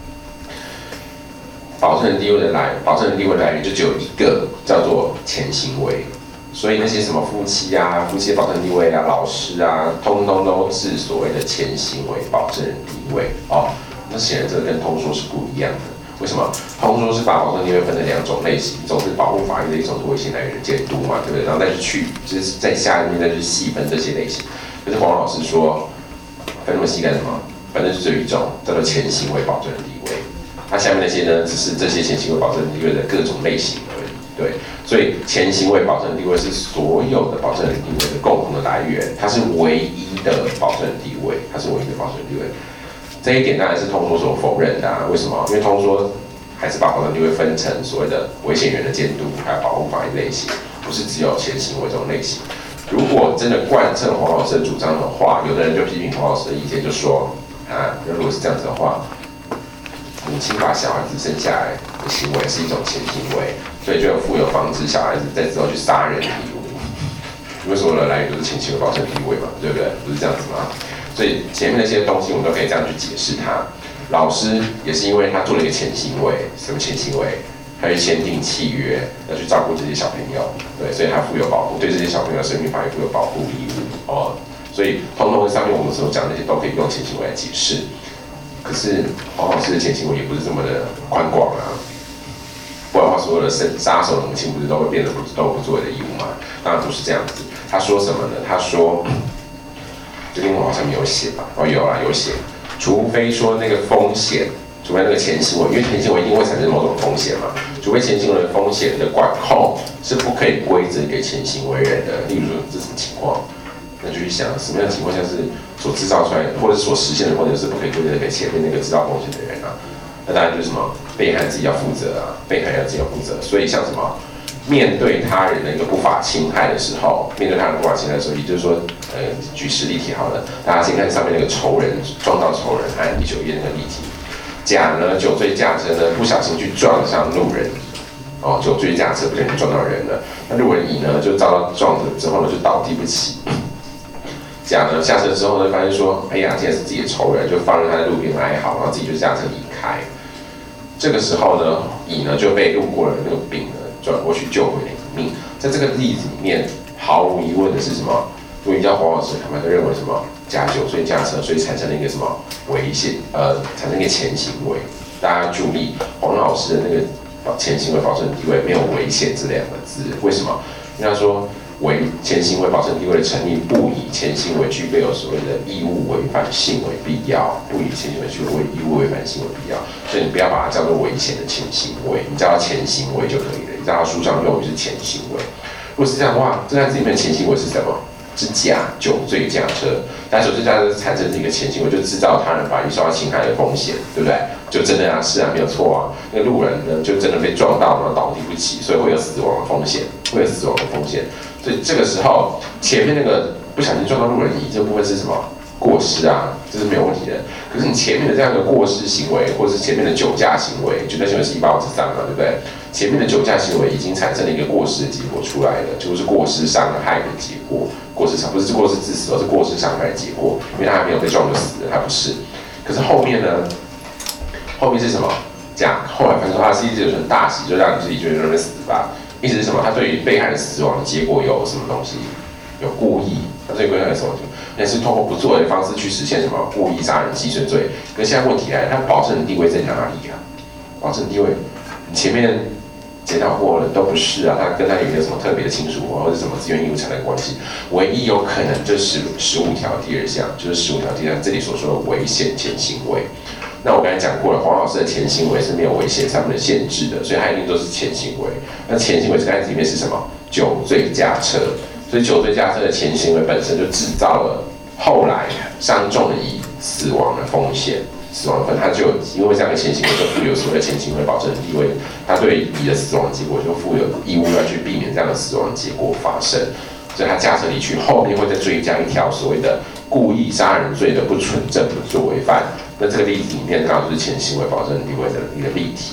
保证人地位的来，保证人地位的来源就只有一个，叫做前行为。所以那些什么夫妻啊、夫妻的保证地位啊、老师啊，通通都是所谓的前行为保证人地位哦。那显然这个跟通说是不一样的。为什么？通说是把保证地位分成两种类型，一种是保护法益的，一种是危险来源的监督嘛，对不对？然后再去去，就是在下面再去细分这些类型。可是黄老师说，分那么细干什么？反正就只有一种，叫做前行为保证人地位。它下面那些呢，只是这些前行为保证地位的各种类型而已。 对，所以前行为保证地位是所有的保证人地位的共同的来源，它是唯一的保证人地位，它是唯一的保证人地位。这一点当然是通说所否认的啊，为什么？因为通说还是把保证地位分成所谓的危险源的监督还有保护法益类型，不是只有前行为这种类型。如果真的贯彻黄老师的主张的话，有的人就批评黄老师的意见，就说啊，如果是这样子的话，母亲把小孩子生下来的行为是一种前行为，所以就有负有防止小孩子在之后去杀人的义务。因为所有的来源都是前行为保证地位嘛，对不对？不是这样子吗？所以前面那些东西我们都可以这样去解释它。老师也是因为他做了一个前行为，什么前行为？他去签订契约，要去照顾这些小朋友，对，所以他负有保护，对这些小朋友的生命法也负有保护义务哦。所以通通上面我们所讲的那些都可以用前行为来解释。可是黄老师的前行为也不是这么的宽广啊，不然的话，所有的杀手冷亲不是都会变得不都有不作为的义务吗？当然不是这样子。他说什么呢？他说，这边我好像没有写吧？哦，有啦，有写。除非说那个风险，除非那个前行为，因为前行为一定会产生某种风险嘛。除非前行为的风险的管控是不可以归责给前行为人的。例如说这什么情况？那就去想什么样的情况下是所制造出来的，或者是所实现的风险是不可以归责给前面那个制造风险的人啊。那当然就是什么，被害人自己要负责啊，被害人自己要负责。所以像什么？面对他人的一个不法侵害的时候，面对他人不法侵害的时候，也就是说，呃，举实例题好了，大家先看上面那个仇人撞到仇人，按第九页那个例题。甲呢，酒醉驾车呢，不小心去撞上路人，哦，酒醉驾车不小心撞到人了。那路人乙呢，就遭到撞的之后呢，就倒地不起。甲呢，下车之后呢，发现说，哎呀，竟然是自己的仇人，就放任他在路边哀嚎，然后自己就驾车离开。这个时候呢，乙呢就被路过的那个丙呢转过去救回了一命。在这个例子里面，毫无疑问的是什么？如果依照黄老师的看法，他认为什么？甲酒醉驾车，所以产生了一个什么危险？呃，产生一个前行为。大家注意，黄老师的那个前行为保证地位没有危险这两个字，为什么？因为他说为前行为保证地位的成立，不以前行为具备有所谓的义务违反性为必要，不以前行为具备义务违反性为必要，所以你不要把它叫做危险的前行为，你叫它前行为就可以了。你知道书上用语是前行为。如果是这样的话，这案子里面的前行为是什么？是甲酒醉驾车，但酒醉驾车产生的一个前行为，就制造他人法律受到侵害的风险，对不对？就真的啊，是啊，没有错啊。那个路人呢，就真的被撞到，然后倒地不起，所以会有死亡的风险，会有死亡的风险。所以这个时候，前面那个不小心撞到路人乙这部分是什么？过失啊，这是没有问题的。可是你前面的这样一个过失行为，或者是前面的酒驾行为，酒驾行为是一八五之三嘛，对不对？前面的酒驾行为已经产生了一个过失的结果出来了，就是过失伤害的结果。过失伤不是过失致死，而是过失伤害的结果，因为他还没有被撞就死了，他不是。可是后面呢？后面是什么？甲后来发现他是一直有很大喜，就让你自己觉得认为死吧。意思是什么？他对于被害人死亡的结果有什么东西？有故意，他对被害人什么？那是通过不作为的方式去实现什么故意杀人既遂罪。可是现在问题来了，他保证的地位在哪里啊？保证地位，你前面检讨过了都不是啊，他跟他有没有什么特别的亲属或者什么自愿义务承担关系？唯一有可能就是十五条第二项，就是十五条第二项这里所说的危险前行为。那我刚才讲过了，黄老师的前行为是没有危险上面的限制的，所以他一定都是前行为。那前行为这个案子里面是什么？酒醉驾车。所以酒醉驾车的前行为本身就制造了后来伤重的乙死亡的风险，死亡的风险，他就因为这样的前行为就负有所谓的前行为保证的地位，他对乙的死亡结果就负有义务要去避免这样的死亡结果发生，所以他驾车离去，后面会再追加一条所谓的故意杀人罪的不纯正的作为犯。那这个例子里面刚好就是前行为保证地位的一个例题。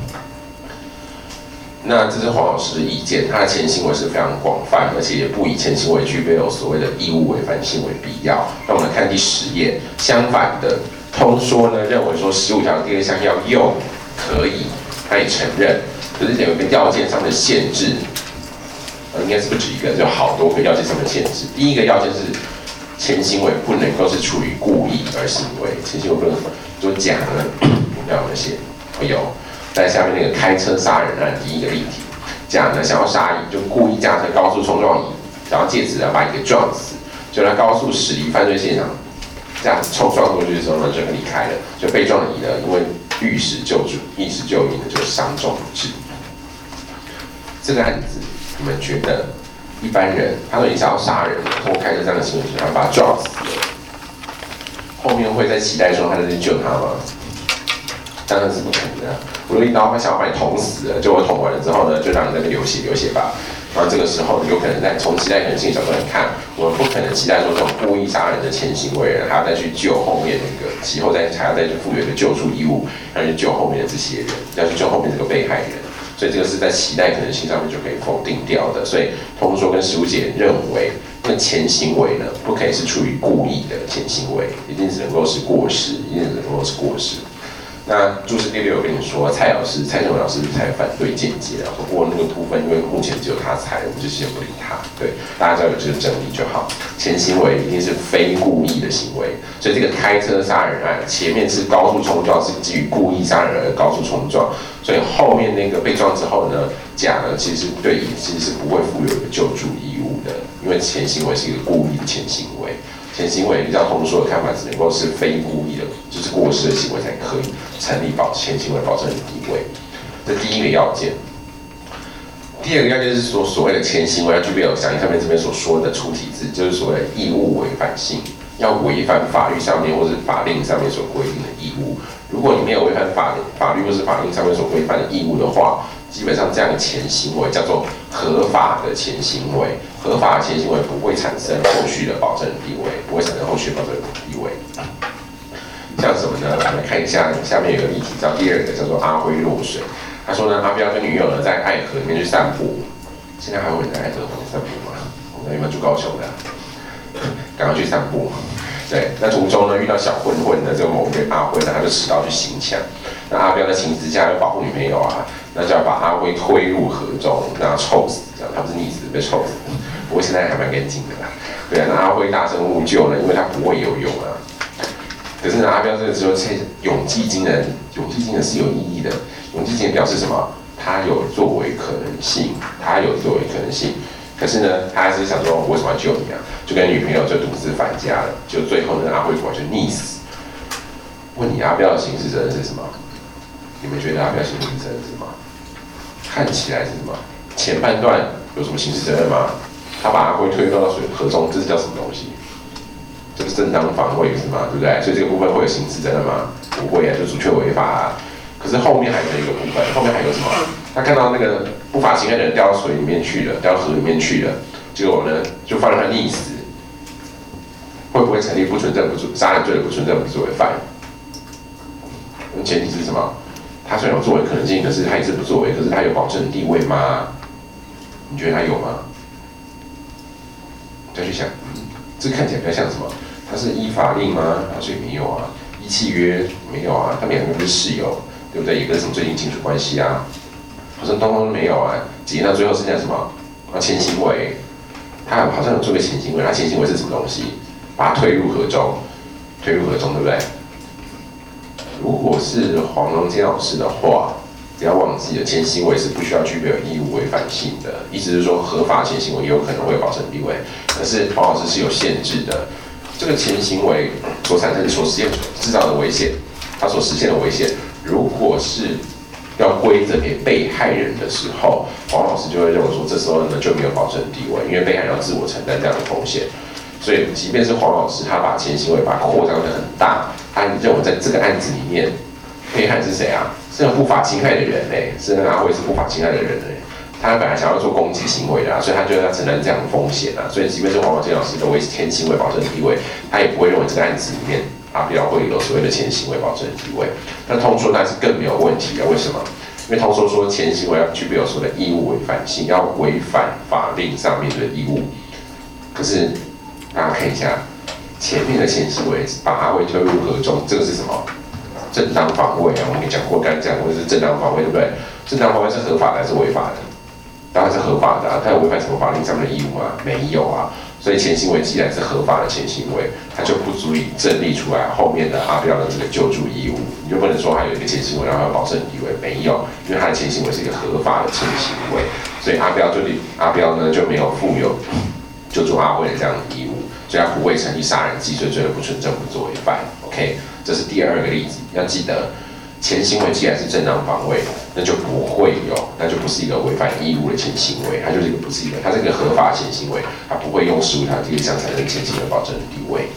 那这是黄老师的意见，他的前行为是非常广泛，而且也不以前行为具备有所谓的义务违反性为必要。那我们来看第十页，相反的，通说呢认为说十五条第二项要用可以，他也承认，可是有一个要件上的限制，呃，应该是不止一个，有好多个要件上的限制。第一个要件是前行为不能够是出于故意而行为，前行为不能说甲呢，我要有写，有。在下面那个开车杀人案第一个例题，甲呢想要杀乙，就故意驾车高速冲撞乙，然后借此呢把乙给撞死，就在高速驶离犯罪现场，这样冲撞过去的时候呢就离开了，就被撞的乙呢因为欲使救助、意识救乙呢就伤重不治。 这个案子，你们觉得一般人他都已经想要杀人了，通过开车这样的行为，然后把他撞死了，后面会在期待说他在去救他吗？当然是不可能的。我如果一刀他想要把你捅死了，就我捅完了之后呢，就让你在那边流血流血吧。然后这个时候有可能在从期待可能性角度来看，我们不可能期待说这种故意杀人的前行为人还要再去救后面那个，其后再还要再去负有一个救助义务，要去救后面的这些人，要去救后面这个被害人。所以这个是在期待可能性上面就可以否定掉的。所以通说跟实务解认为，那前行为呢不可以是出于故意的前行为，一定只能够是过失，一定只能够是过失。那注释第六有跟你说，蔡老师、蔡正文老师才反对间接啊，不过那个部分因为目前只有他猜，我们就先不理他。对，大家只要有这个整理就好。前行为一定是非故意的行为，所以这个开车杀人案前面是高速冲撞，是基于故意杀人而高速冲撞，所以后面那个被撞之后呢，甲呢其实对乙其实是不会负有一个救助义务的，因为前行为是一个故意的前行为。前行为比较通说的看法，只能够是非故意的，就是过失的行为才可以成立保前行为保证人地位。这第一个要件。第二个要件是说，所谓的前行为要具备有详细上面这边所说的出题字，就是所谓的义务违反性，要违反法律上面或是法令上面所规定的义务。如果你没有违反法法律或是法令上面所规范的义务的话，基本上这样的前行为叫做合法的前行为，合法的前行为不会产生后续的保证人地位，不会产生后续的保证人地位。像什么呢？我们来看一下，下面有个例题，叫第二个叫做阿辉落水。他说呢，阿彪跟女友呢在爱河里面去散步。现在还有人在爱河旁边散步吗？我们有没有住高雄的？赶快去散步。对，那途中呢遇到小混混的这个某个阿辉呢，他就持刀去行抢。那阿彪在情之下要保护女朋友啊，那就要把阿辉推入河中，让他臭死，这样他不是溺死被臭死。不过现在还蛮干净的啦。对啊，那阿辉大声呼救呢，因为他不会游泳啊。可是呢，阿彪这个时候勇继惊人，勇继惊人是有意义的。勇继惊人表示什么？他有作为可能性，他有作为可能性。可是呢，他还是想说，我为什么要救你啊？就跟女朋友就独自返家了。就最后呢，阿辉果然就溺死。问你，阿彪的刑事责任是什么？你们觉得阿彪刑事责任是什么？看起来是什么？前半段有什么刑事责任吗？他把阿辉推到水河中，这是叫什么东西？这是正当防卫是吗？对不对？所以这个部分会有刑事责任吗？不会啊，就阻却违法啊。可是后面还有一个部分，后面还有什么？他看到那个不法侵害的人掉到水里面去了，掉到河里面去了，结果呢就放任他溺死，会不会成立不纯正不作杀人罪的不纯正不作为犯？前提是什么？他虽然有作为可能性，可是他也是不作为，可是他有保证地位吗？你觉得他有吗？再去想，嗯，这看起来比较像什么？他是依法令吗？他说也没有啊。依契约没有啊。他们两个不是室友，对不对？也跟什么最近亲属关系啊？好像通通没有啊。结到最后剩下什么？啊，前行为，他好像有做个前行为，他前行为是什么东西？把他推入河中，推入河中，对不对？如果是黄荣坚老师的话，不要忘记了，前行为是不需要具备有义务违反性的，意思是说合法前行为也有可能会有保证地位，可是黄老师是有限制的。这个前行为所产生、所实现、制造的危险，它所实现的危险，如果是要归责给被害人的时候，黄老师就会认为说，这时候呢就没有保证地位，因为被害人要自我承担这样的风险。所以，即便是黄老师，他把前行为把它扩张得很大，他认为在这个案子里面，被害人是谁啊？是那个不法侵害的人嘞、欸，是那个阿辉是不法侵害的人嘞、欸。他本来想要做攻击行为的、啊，所以他就要承担这样的风险啊。所以，即便是黄宝健老师的为前行为保证地位，他也不会认为这个案子里面阿彪会有所谓的前行为保证地位。那通说那是更没有问题的，为什么？因为通说说前行为要具备有所谓的义务违反性，要违反法令上面的义务。可是。大家看一下前面的前行为，把阿辉推入河中，这个是什么？正当防卫啊，我们也讲过，刚才讲过是正当防卫，对不对？正当防卫是合法的还是违法的？当然是合法的啊，它有违反什么法令上面的义务吗？没有啊。所以前行为既然是合法的前行为，它就不足以证立出来后面的阿彪的这个救助义务。你就不能说他有一个前行为，然后要保证地位，没有，因为他的前行为是一个合法的前行为，所以阿彪就阿彪呢就没有负有救助阿辉的这样的义务。所以他不会成立杀人既遂罪的不纯正不作为犯。OK， 这是第二个例子，要记得前行为既然是正当防卫，那就不会有，那就不是一个违反义务的前行为，它就是一个不是一个，它是一个合法前行为，它不会用事物它第一项产生前行为保证的地位。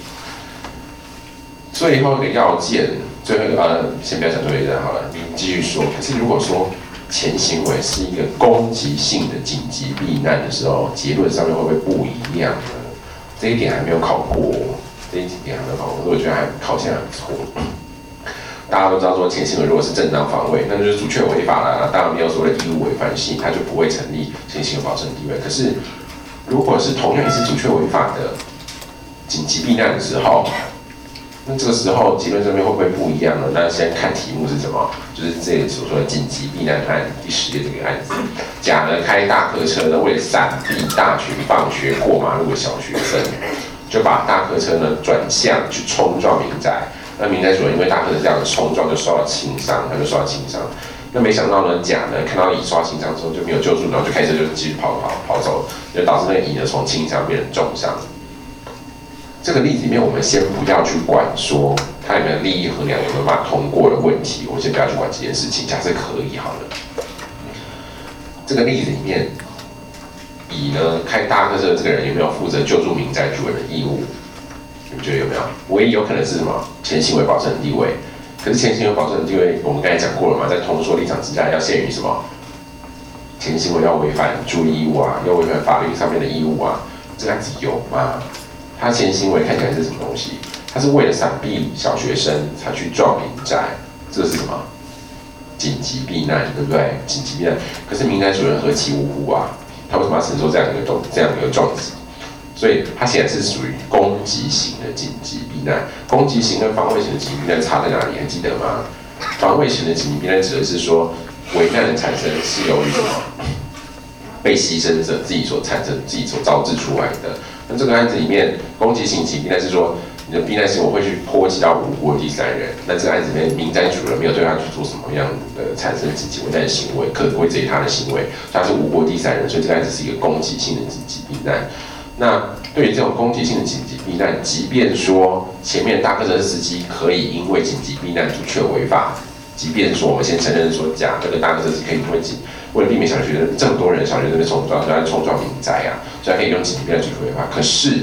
最后一个要件，最后一个呃，先不要讲最后一个好了，你继续说。可是如果说前行为是一个攻击性的紧急避难的时候，结论上面会不会不一样呢？这一点还没有考过，这一点还没有考过，所以我觉得还考起来还不错。大家都知道说前行为如果是正当防卫，那就是主确违法了，当然没有所谓的义务违反性，它就不会成立前行为保证地位。可是如果是同样也是主确违法的紧急避难的时候，那这个时候结论上面会不会不一样呢？那先看题目是什么，就是这里所说的紧急避难案第十页这个案子。甲呢开大客车呢，为了闪避大群放学过马路的小学生，就把大客车呢转向去冲撞民宅。那民宅主人因为大客车这样的冲撞就受到轻伤，他就受到轻伤。那没想到呢，甲呢看到乙受到轻伤之后就没有救助，然后就开车就继续跑跑跑走，就导致那个乙呢从轻伤变成重伤。这个例子里面，我们先不要去管说它里面的利益衡量有没有办法通过的问题，我们先不要去管这件事情。假设可以好了，这个例子里面，乙呢开大客车这个人有没有负责救助民宅主人的义务？你们觉得有没有？唯一有可能是什么？前行为保证地位。可是前行为保证地位，我们刚才讲过了嘛，在通说立场之下，要限于什么？前行为要违反注意义务啊，要违反法律上面的义务啊，这样子有吗？他前行为看起来是什么东西？他是为了闪避小学生才去撞民宅，这是什么？紧急避难，对不对？紧急避难。可是民宅主人何其无辜啊！他为什么要承受这样一个撞这样一个撞击？所以他显然是属于攻击型的紧急避难。攻击型跟防卫型的紧急避难差在哪里？还记得吗？防卫型的紧急避难指的是说，危难的产生是由于什么？被牺牲者自己所产生、自己所招致出来的。那这个案子里面，攻击性紧急避难是说，你的避难行为会去波及到无辜的第三人。那这个案子里面，民宅主人没有对他去做什么样的产生紧急危难的行为，可不会质疑他的行为，他是无辜的第三人，所以这个案子是一个攻击性的紧急避难。那对于这种攻击性的紧急避难，即便说前面大客车司机可以因为紧急避难主确违法，即便说我们先承认说假这个大客车是可以因为紧为了避免小学生这么多人小学生被冲撞，所以他冲撞民宅啊，所以他可以用紧急避难主确违法。可是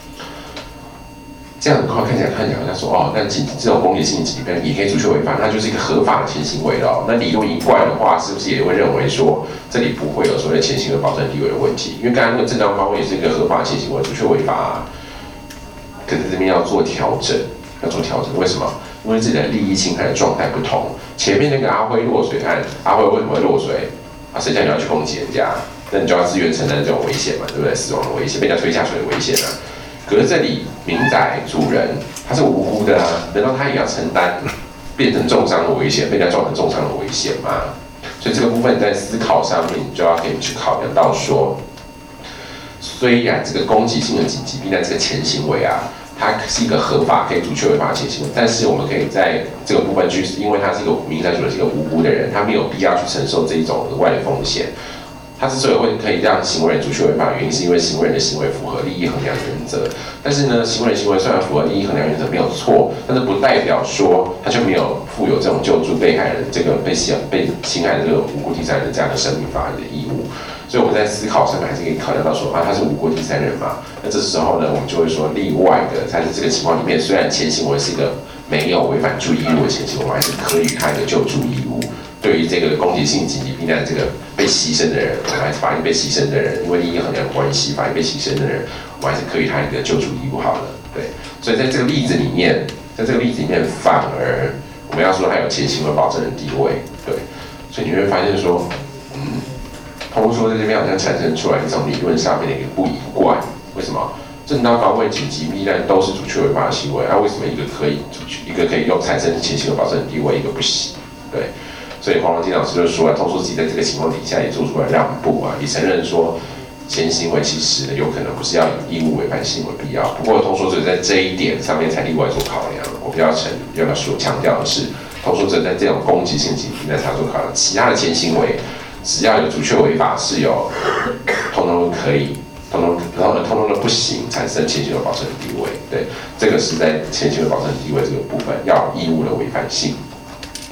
这样的话看起来看起来好像说哦，那紧这种攻击性紧急避难也可以主确违法，那就是一个合法的前行为了、哦。那理论一贯的话，是不是也会认为说这里不会有所谓前行为保证地位的问题？因为刚才那个正当防卫也是一个合法的前行为，主确违法、啊。可是这边要做调整，要做调整，为什么？因为自己的利益侵害的状态不同。前面那个阿辉落水案，阿辉为什么会落水？啊，谁叫你要去攻击人家？那你就要自愿承担这种危险嘛，对不对？死亡的危险，被人家推下水的危险啊。可是这里民宅主人他是无辜的啊，难道他也要承担变成重伤的危险，被人家撞成重伤的危险吗？所以这个部分在思考上面，你就要可以去考量到说，虽然这个攻击性的紧急避难这个前行为啊，它是一个合法可以主确违法的前行为，但是我们可以在这个部分去，因为他是一个民宅主人是一个无辜的人，他没有必要去承受这一种额外的风险。他之所以会可以让行为人主确违法的原因，是因为行为人的行为符合利益衡量原则。但是呢，行为人行为虽然符合利益衡量原则没有错，但是不代表说他就没有负有这种救助被害人这个被侵被侵害的这个无辜第三人这样的生命法律的义务。所以我们在思考上面还是可以考量到说啊，他是无辜第三人嘛。那这时候呢，我们就会说例外的，在这个情况里面，虽然前行为是一个没有违反注意义务的前行为，我们还是可以他一个救助义务。对于这个攻击性紧急避难这个被牺牲的人，我们还是法定被牺牲的人，因为利益衡量关系，法定被牺牲的人，我们还是可以他一个救助义务好了。对，所以在这个例子里面，在这个例子里面，反而我们要说他有前行为保证的地位。对，所以你会发现说，嗯，通说在这边好像产生出来一种理论上面的一个不一贯。为什么？正当防卫、紧急避难都是主确违法的行为，那、啊、为什么一个可以一个可以用产生前行为保证的地位，一个不行？对。所以黄荣金老师就说了，通说自己在这个情况底下也做出了让步啊，也承认说前行为其实有可能不是要以义务违反行为必要。不过通说者在这一点上面才例外做考量。我比较承要要所强调的是，通说者在这种攻击性紧急避难才做考量，其他的前行为只要有主确违法是有，通通可以，通通通通都不行产生前行为保证的地位。对，这个是在前行为保证地位这个部分要有义务的违反性。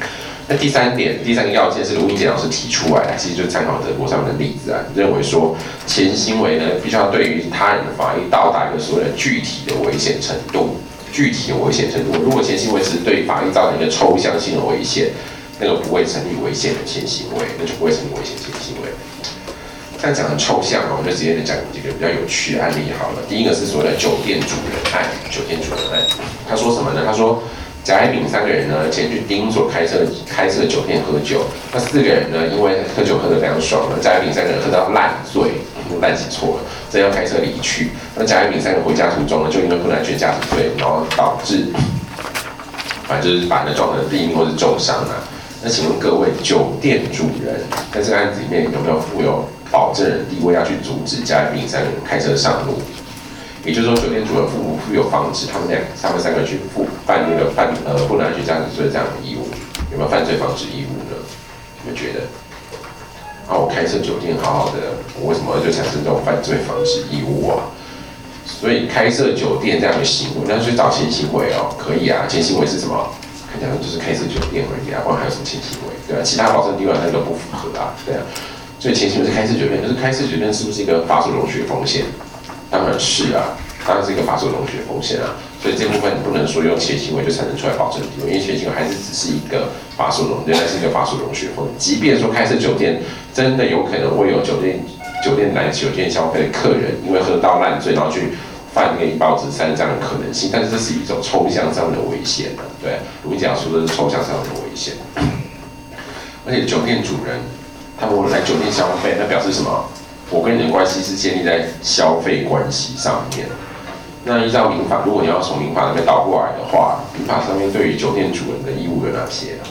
那第三点，第三个要件是卢英杰老师提出来的，其实就是参考德国上面的例子啊，认为说前行为呢，必须要对于他人的法益到达一个所谓的具体的危险程度，具体的危险程度。如果前行为只是对法益造成一个抽象性的危险，那个不会成立危险的前行为，那就不会成立危险前行为。这样讲很抽象啊，我们就直接讲几个比较有趣的案例好了。第一个是所谓的酒店主人案，酒店主人案，他说什么呢？他说。甲、乙、丙三个人呢，前去丁所开设开设酒店喝酒。那四个人呢，因为喝酒喝得非常爽了，甲、乙、丙三个人喝到烂醉，烂写错了，正要开车离去。那甲、乙、丙三个人回家途中呢，就因为不安全驾驶罪，然后导致，反正就是把人撞成毙命或是重伤啊。那请问各位，酒店主人在这个案子里面有没有负有保证人地位，要去阻止甲、乙、丙三个人开车上路？也就是说，酒店主人负不负有防止他们两、他们三个人去负犯那个犯呃不能安全驾驶罪这样的义务？有没有犯罪防止义务呢？你们觉得？啊，我开设酒店好好的，我为什么就产生这种犯罪防止义务啊？所以开设酒店这样的行为，那去找前行为哦，可以啊。前行为是什么？看起来就是开设酒店而已啊，不然还有什么前行为？对啊，其他保证地位那都不符合啊，对啊。所以前行为是开设酒店，可是开设酒店是不是一个法属容许风险？当然是啊，当然是一个法属容许的风险啊，所以这部分你不能说用前行为就产生出来保证地位，因为前行为还是只是一个法属容，仍然是一个法属容许的风险。即便说开设酒店，真的有可能会有酒店酒店来酒店消费的客人，因为喝到烂醉，然后去犯那个以暴制善这样的可能性，但是这是一种抽象上的危险的，对，卢一讲说的是抽象上的危险，而且酒店主人他们来酒店消费，那表示什么？我跟你的关系是建立在消费关系上面。那依照民法，如果你要从民法那边倒过来的话，民法上面对于酒店主人的义务有哪些啊？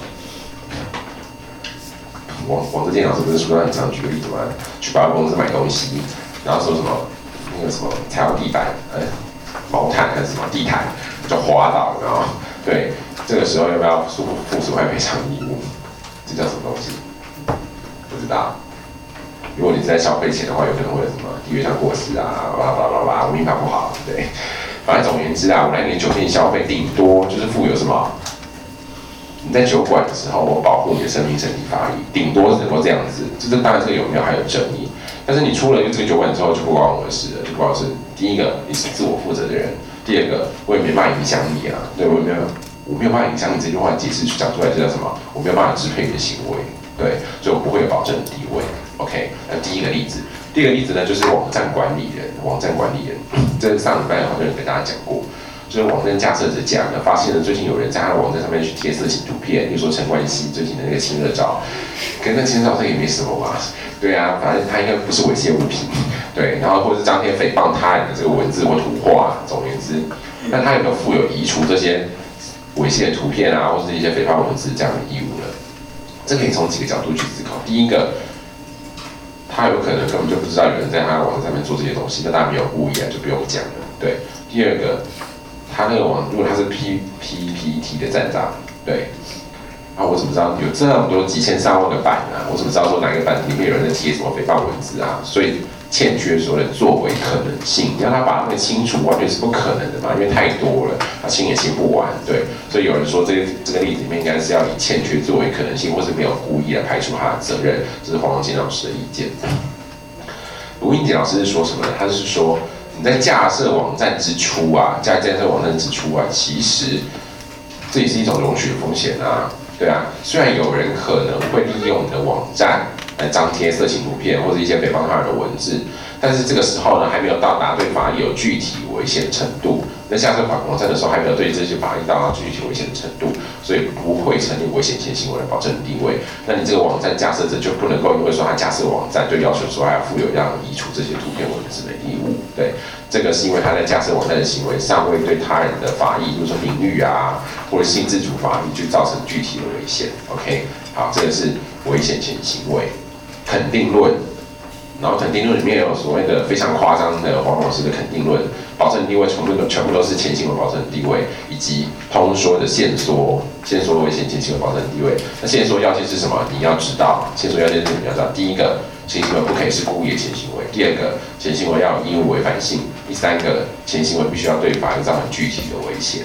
王王志健老师不是书上很常举个例子吗？去百货公司买东西，然后说什么那个什么踩到地板，呃，毛毯还是什么地毯就滑倒，然后对，这个时候要不要负负损害赔偿义务？这叫什么东西？不知道。如果你是在消费前的话，有可能会有什么地位上过失啊，巴拉巴拉巴拉，我民法不好，对。反正总而言之啊，我来你的酒店消费，顶多就是负有什么？你在酒馆的时候，我保护你的生命、身体、法益，顶多是能够这样子。这这当然这个有没有还有争议，但是你出了这个酒馆之后，就不关我的事了，就不关我的事。第一个，你是自我负责的人；第二个，我也没办法影响你啊，对，我没有，我没有办法影响你这句话解释讲出来，这叫什么？我没有办法支配你的行为，对，所以我不会有保证的地位。OK， 那第一个例子，第二个例子呢，就是网站管理人。网站管理人，这是上礼拜好像有跟大家讲过，就是网站架设者讲的，发现了最近有人在他的网站上面去贴色情图片，比如说陈冠希最近的那个亲热照，跟那亲热照这也没什么嘛，对啊，反正他应该不是猥亵物品，对，然后或者是张贴诽谤他人的这个文字或图画，总而言之，那他有没有负有移除这些猥亵的图片啊，或者是一些诽谤文字这样的义务呢？这可以从几个角度去思考。第一个，他有可能根本就不知道有人在他的网站上面做这些东西，那当然没有故意啊，就不用讲了。对，第二个，他那个网如果他是 P P P T 的站长，对，啊，我怎么知道有这么多几千上万个版啊？我怎么知道说哪个版里面有人在贴什么诽谤文字啊？所以欠缺所谓的作为可能性，你让他把那个清除完全是不可能的嘛，因为太多了，他清也清不完。对，所以有人说这个这个例子里面应该是要以欠缺作为可能性，或是没有故意来排除他的责任，这是黄荣金老师的意见。卢英杰老师是说什么呢？他是说你在架设网站之初啊，架架设网站之初啊，其实这也是一种容许的风险啊。对啊，虽然有人可能会利用你的网站来张贴色情图片或者一些诽谤他人的文字，但是这个时候呢，还没有到达对法益有具体危险程度。那架设网站的时候，还没有对这些法益到达具体危险程度，所以不会成立危险前行为的保证地位。那你这个网站架设者就不能够因为说他架设网站，就要求说还要负有让移除这些图片文字的义务。对，这个是因为他在架设网站的行为尚未对他人的法益，比如说名誉啊，或者性自主法益，去造成具体的危险。OK， 好，这个是危险前行为。肯定论，然后肯定论里面有所谓的非常夸张的黄老师的肯定论，保证地位全部都全部都是前行为保证地位，以及通说的限缩，限缩危险前行为保证地位。那限缩要件是什么？你要知道，限缩要件是你要知道，第一个，前行为不可以是故意的前行为；第二个，前行为要有义务违反性；第三个，前行为必须要对法律造成具体的危险。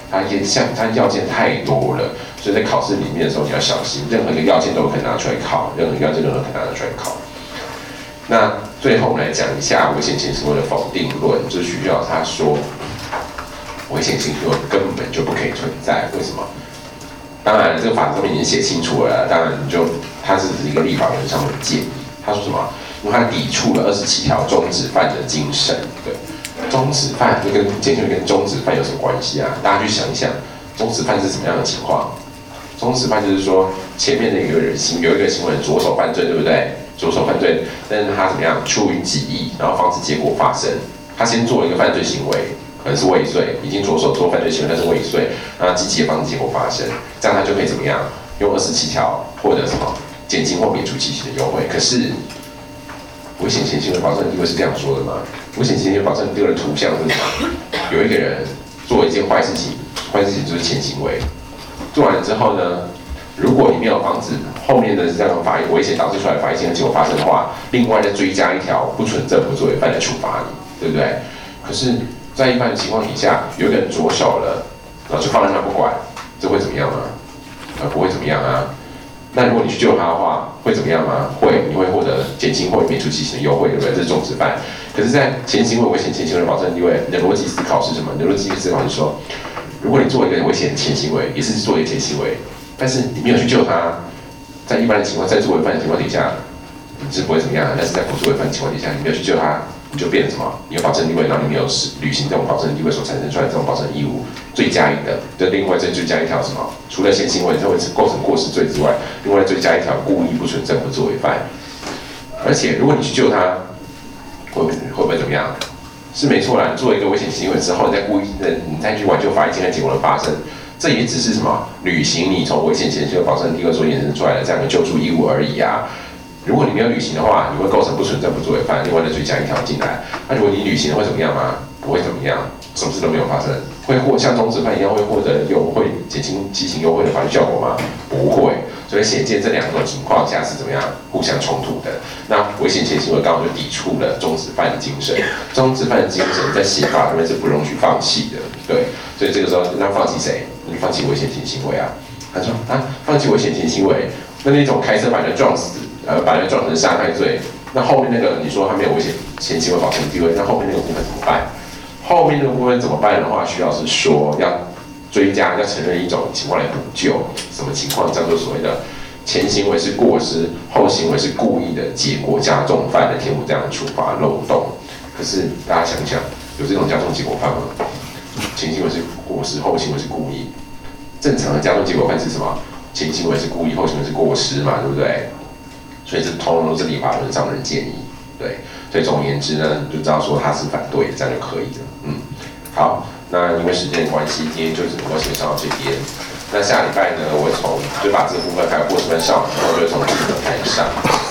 它也像它要件太多了，所以在考试里面的时候你要小心，任何一个要件都有可能拿出来考，任何一个要件都有可能拿出来考。那最后我们来讲一下危险前行为的否定论，就需要他说危险性行为根本就不可以存在，为什么？当然，这个法则上面已经写清楚了，当然你就它是只是一个立法人上的建议。他说什么？因为他抵触了二十七条中止犯的精神，对。中止犯就跟监禁跟中止犯有什么关系啊？大家去想一想，中止犯是什么样的情况？中止犯就是说，前面的有一个人行有一个行为人着手犯罪，对不对？着手犯罪，但是他怎么样？出于己意，然后防止结果发生。他先做了一个犯罪行为，可能是未遂，已经着手做犯罪行为，但是未遂，然后积极的防止结果发生，这样他就可以怎么样？用二十七条获得什么减轻或免除期刑的优惠。可是危险前行为保证地位是这样说的吗？危险前行为保证地位的图像是什么？有一个人做一件坏事情，坏事情就是前行为，做完了之后呢，如果你没有防止后面的这样的法危险导致出来的法益性的结果发生的话，另外再追加一条不存证不作为犯来处罚你，对不对？可是，在一般的情况底下，有一个人着手了，然后就放任他不管，这会怎么样吗？呃，不会怎么样啊。那如果你去救他的话，会怎么样吗？会，你会获得减轻或免除期刑的优惠，对不对？这是中止犯。可是，在前行为危险前行为保证地位，你的逻辑思考是什么？你的逻辑思考是说，如果你做一个危险前行为，也是做一个前行为，但是你没有去救他，在一般的情况，在作为犯的情况底下，你是不会怎么样的。但是在不作为犯的情况底下，你没有去救他，你就变成什么？你有保证地位，然后你没有履行这种保证地位所产生出来的这种保证义务，罪加一等。就另外再追加一条什么？除了先行为认为是构成过失罪之外，另外追加一条故意不存证不作为犯。而且如果你去救他，会不会会不会怎么样？是没错啦，你做一个危险行为之后，你再故意你再去挽救法益性的结果的发生，这也只是什么？履行你从危险前行为保证地位所衍生出来的这样的救助义务而已啊。如果你没有履行的话，你会构成不存证不作为犯，另外再追加一条进来。那如果你履行了会怎么样吗？不会怎么样，什么事都没有发生。会获像中止犯一样会获得优惠减轻期刑优惠的法律效果吗？不会。所以显见这两种情况下是怎么样互相冲突的。那危险前行为刚好就抵触了中止犯的精神。中止犯的精神在刑法里面是不容许放弃的，对。所以这个时候那放弃谁？你放弃危险前行为啊？他说啊，放弃危险前行为，那那种开车把人撞死。呃，把人撞成伤害罪，那后面那个你说他没有危险前行为保证地位，那后面那个部分怎么办？后面那个部分怎么办的话，需要是说要追加，要承认一种情况来补救。什么情况叫做所谓的前行为是过失，后行为是故意的结果加重犯的填补这样的处罚漏洞？可是大家想想，有这种加重结果犯吗？前行为是过失，后行为是故意。正常的加重结果犯是什么？前行为是故意，后行为是过失嘛，对不对？所以这通通都是立法论上的建议，对，所以总而言之呢，就知道说他是反对的，这样就可以了。嗯，好，那因为时间的关系，今天就只能够先上到这边。那下礼拜呢，我会从就把这部分还有过失分上完之后，就会从这个开始上。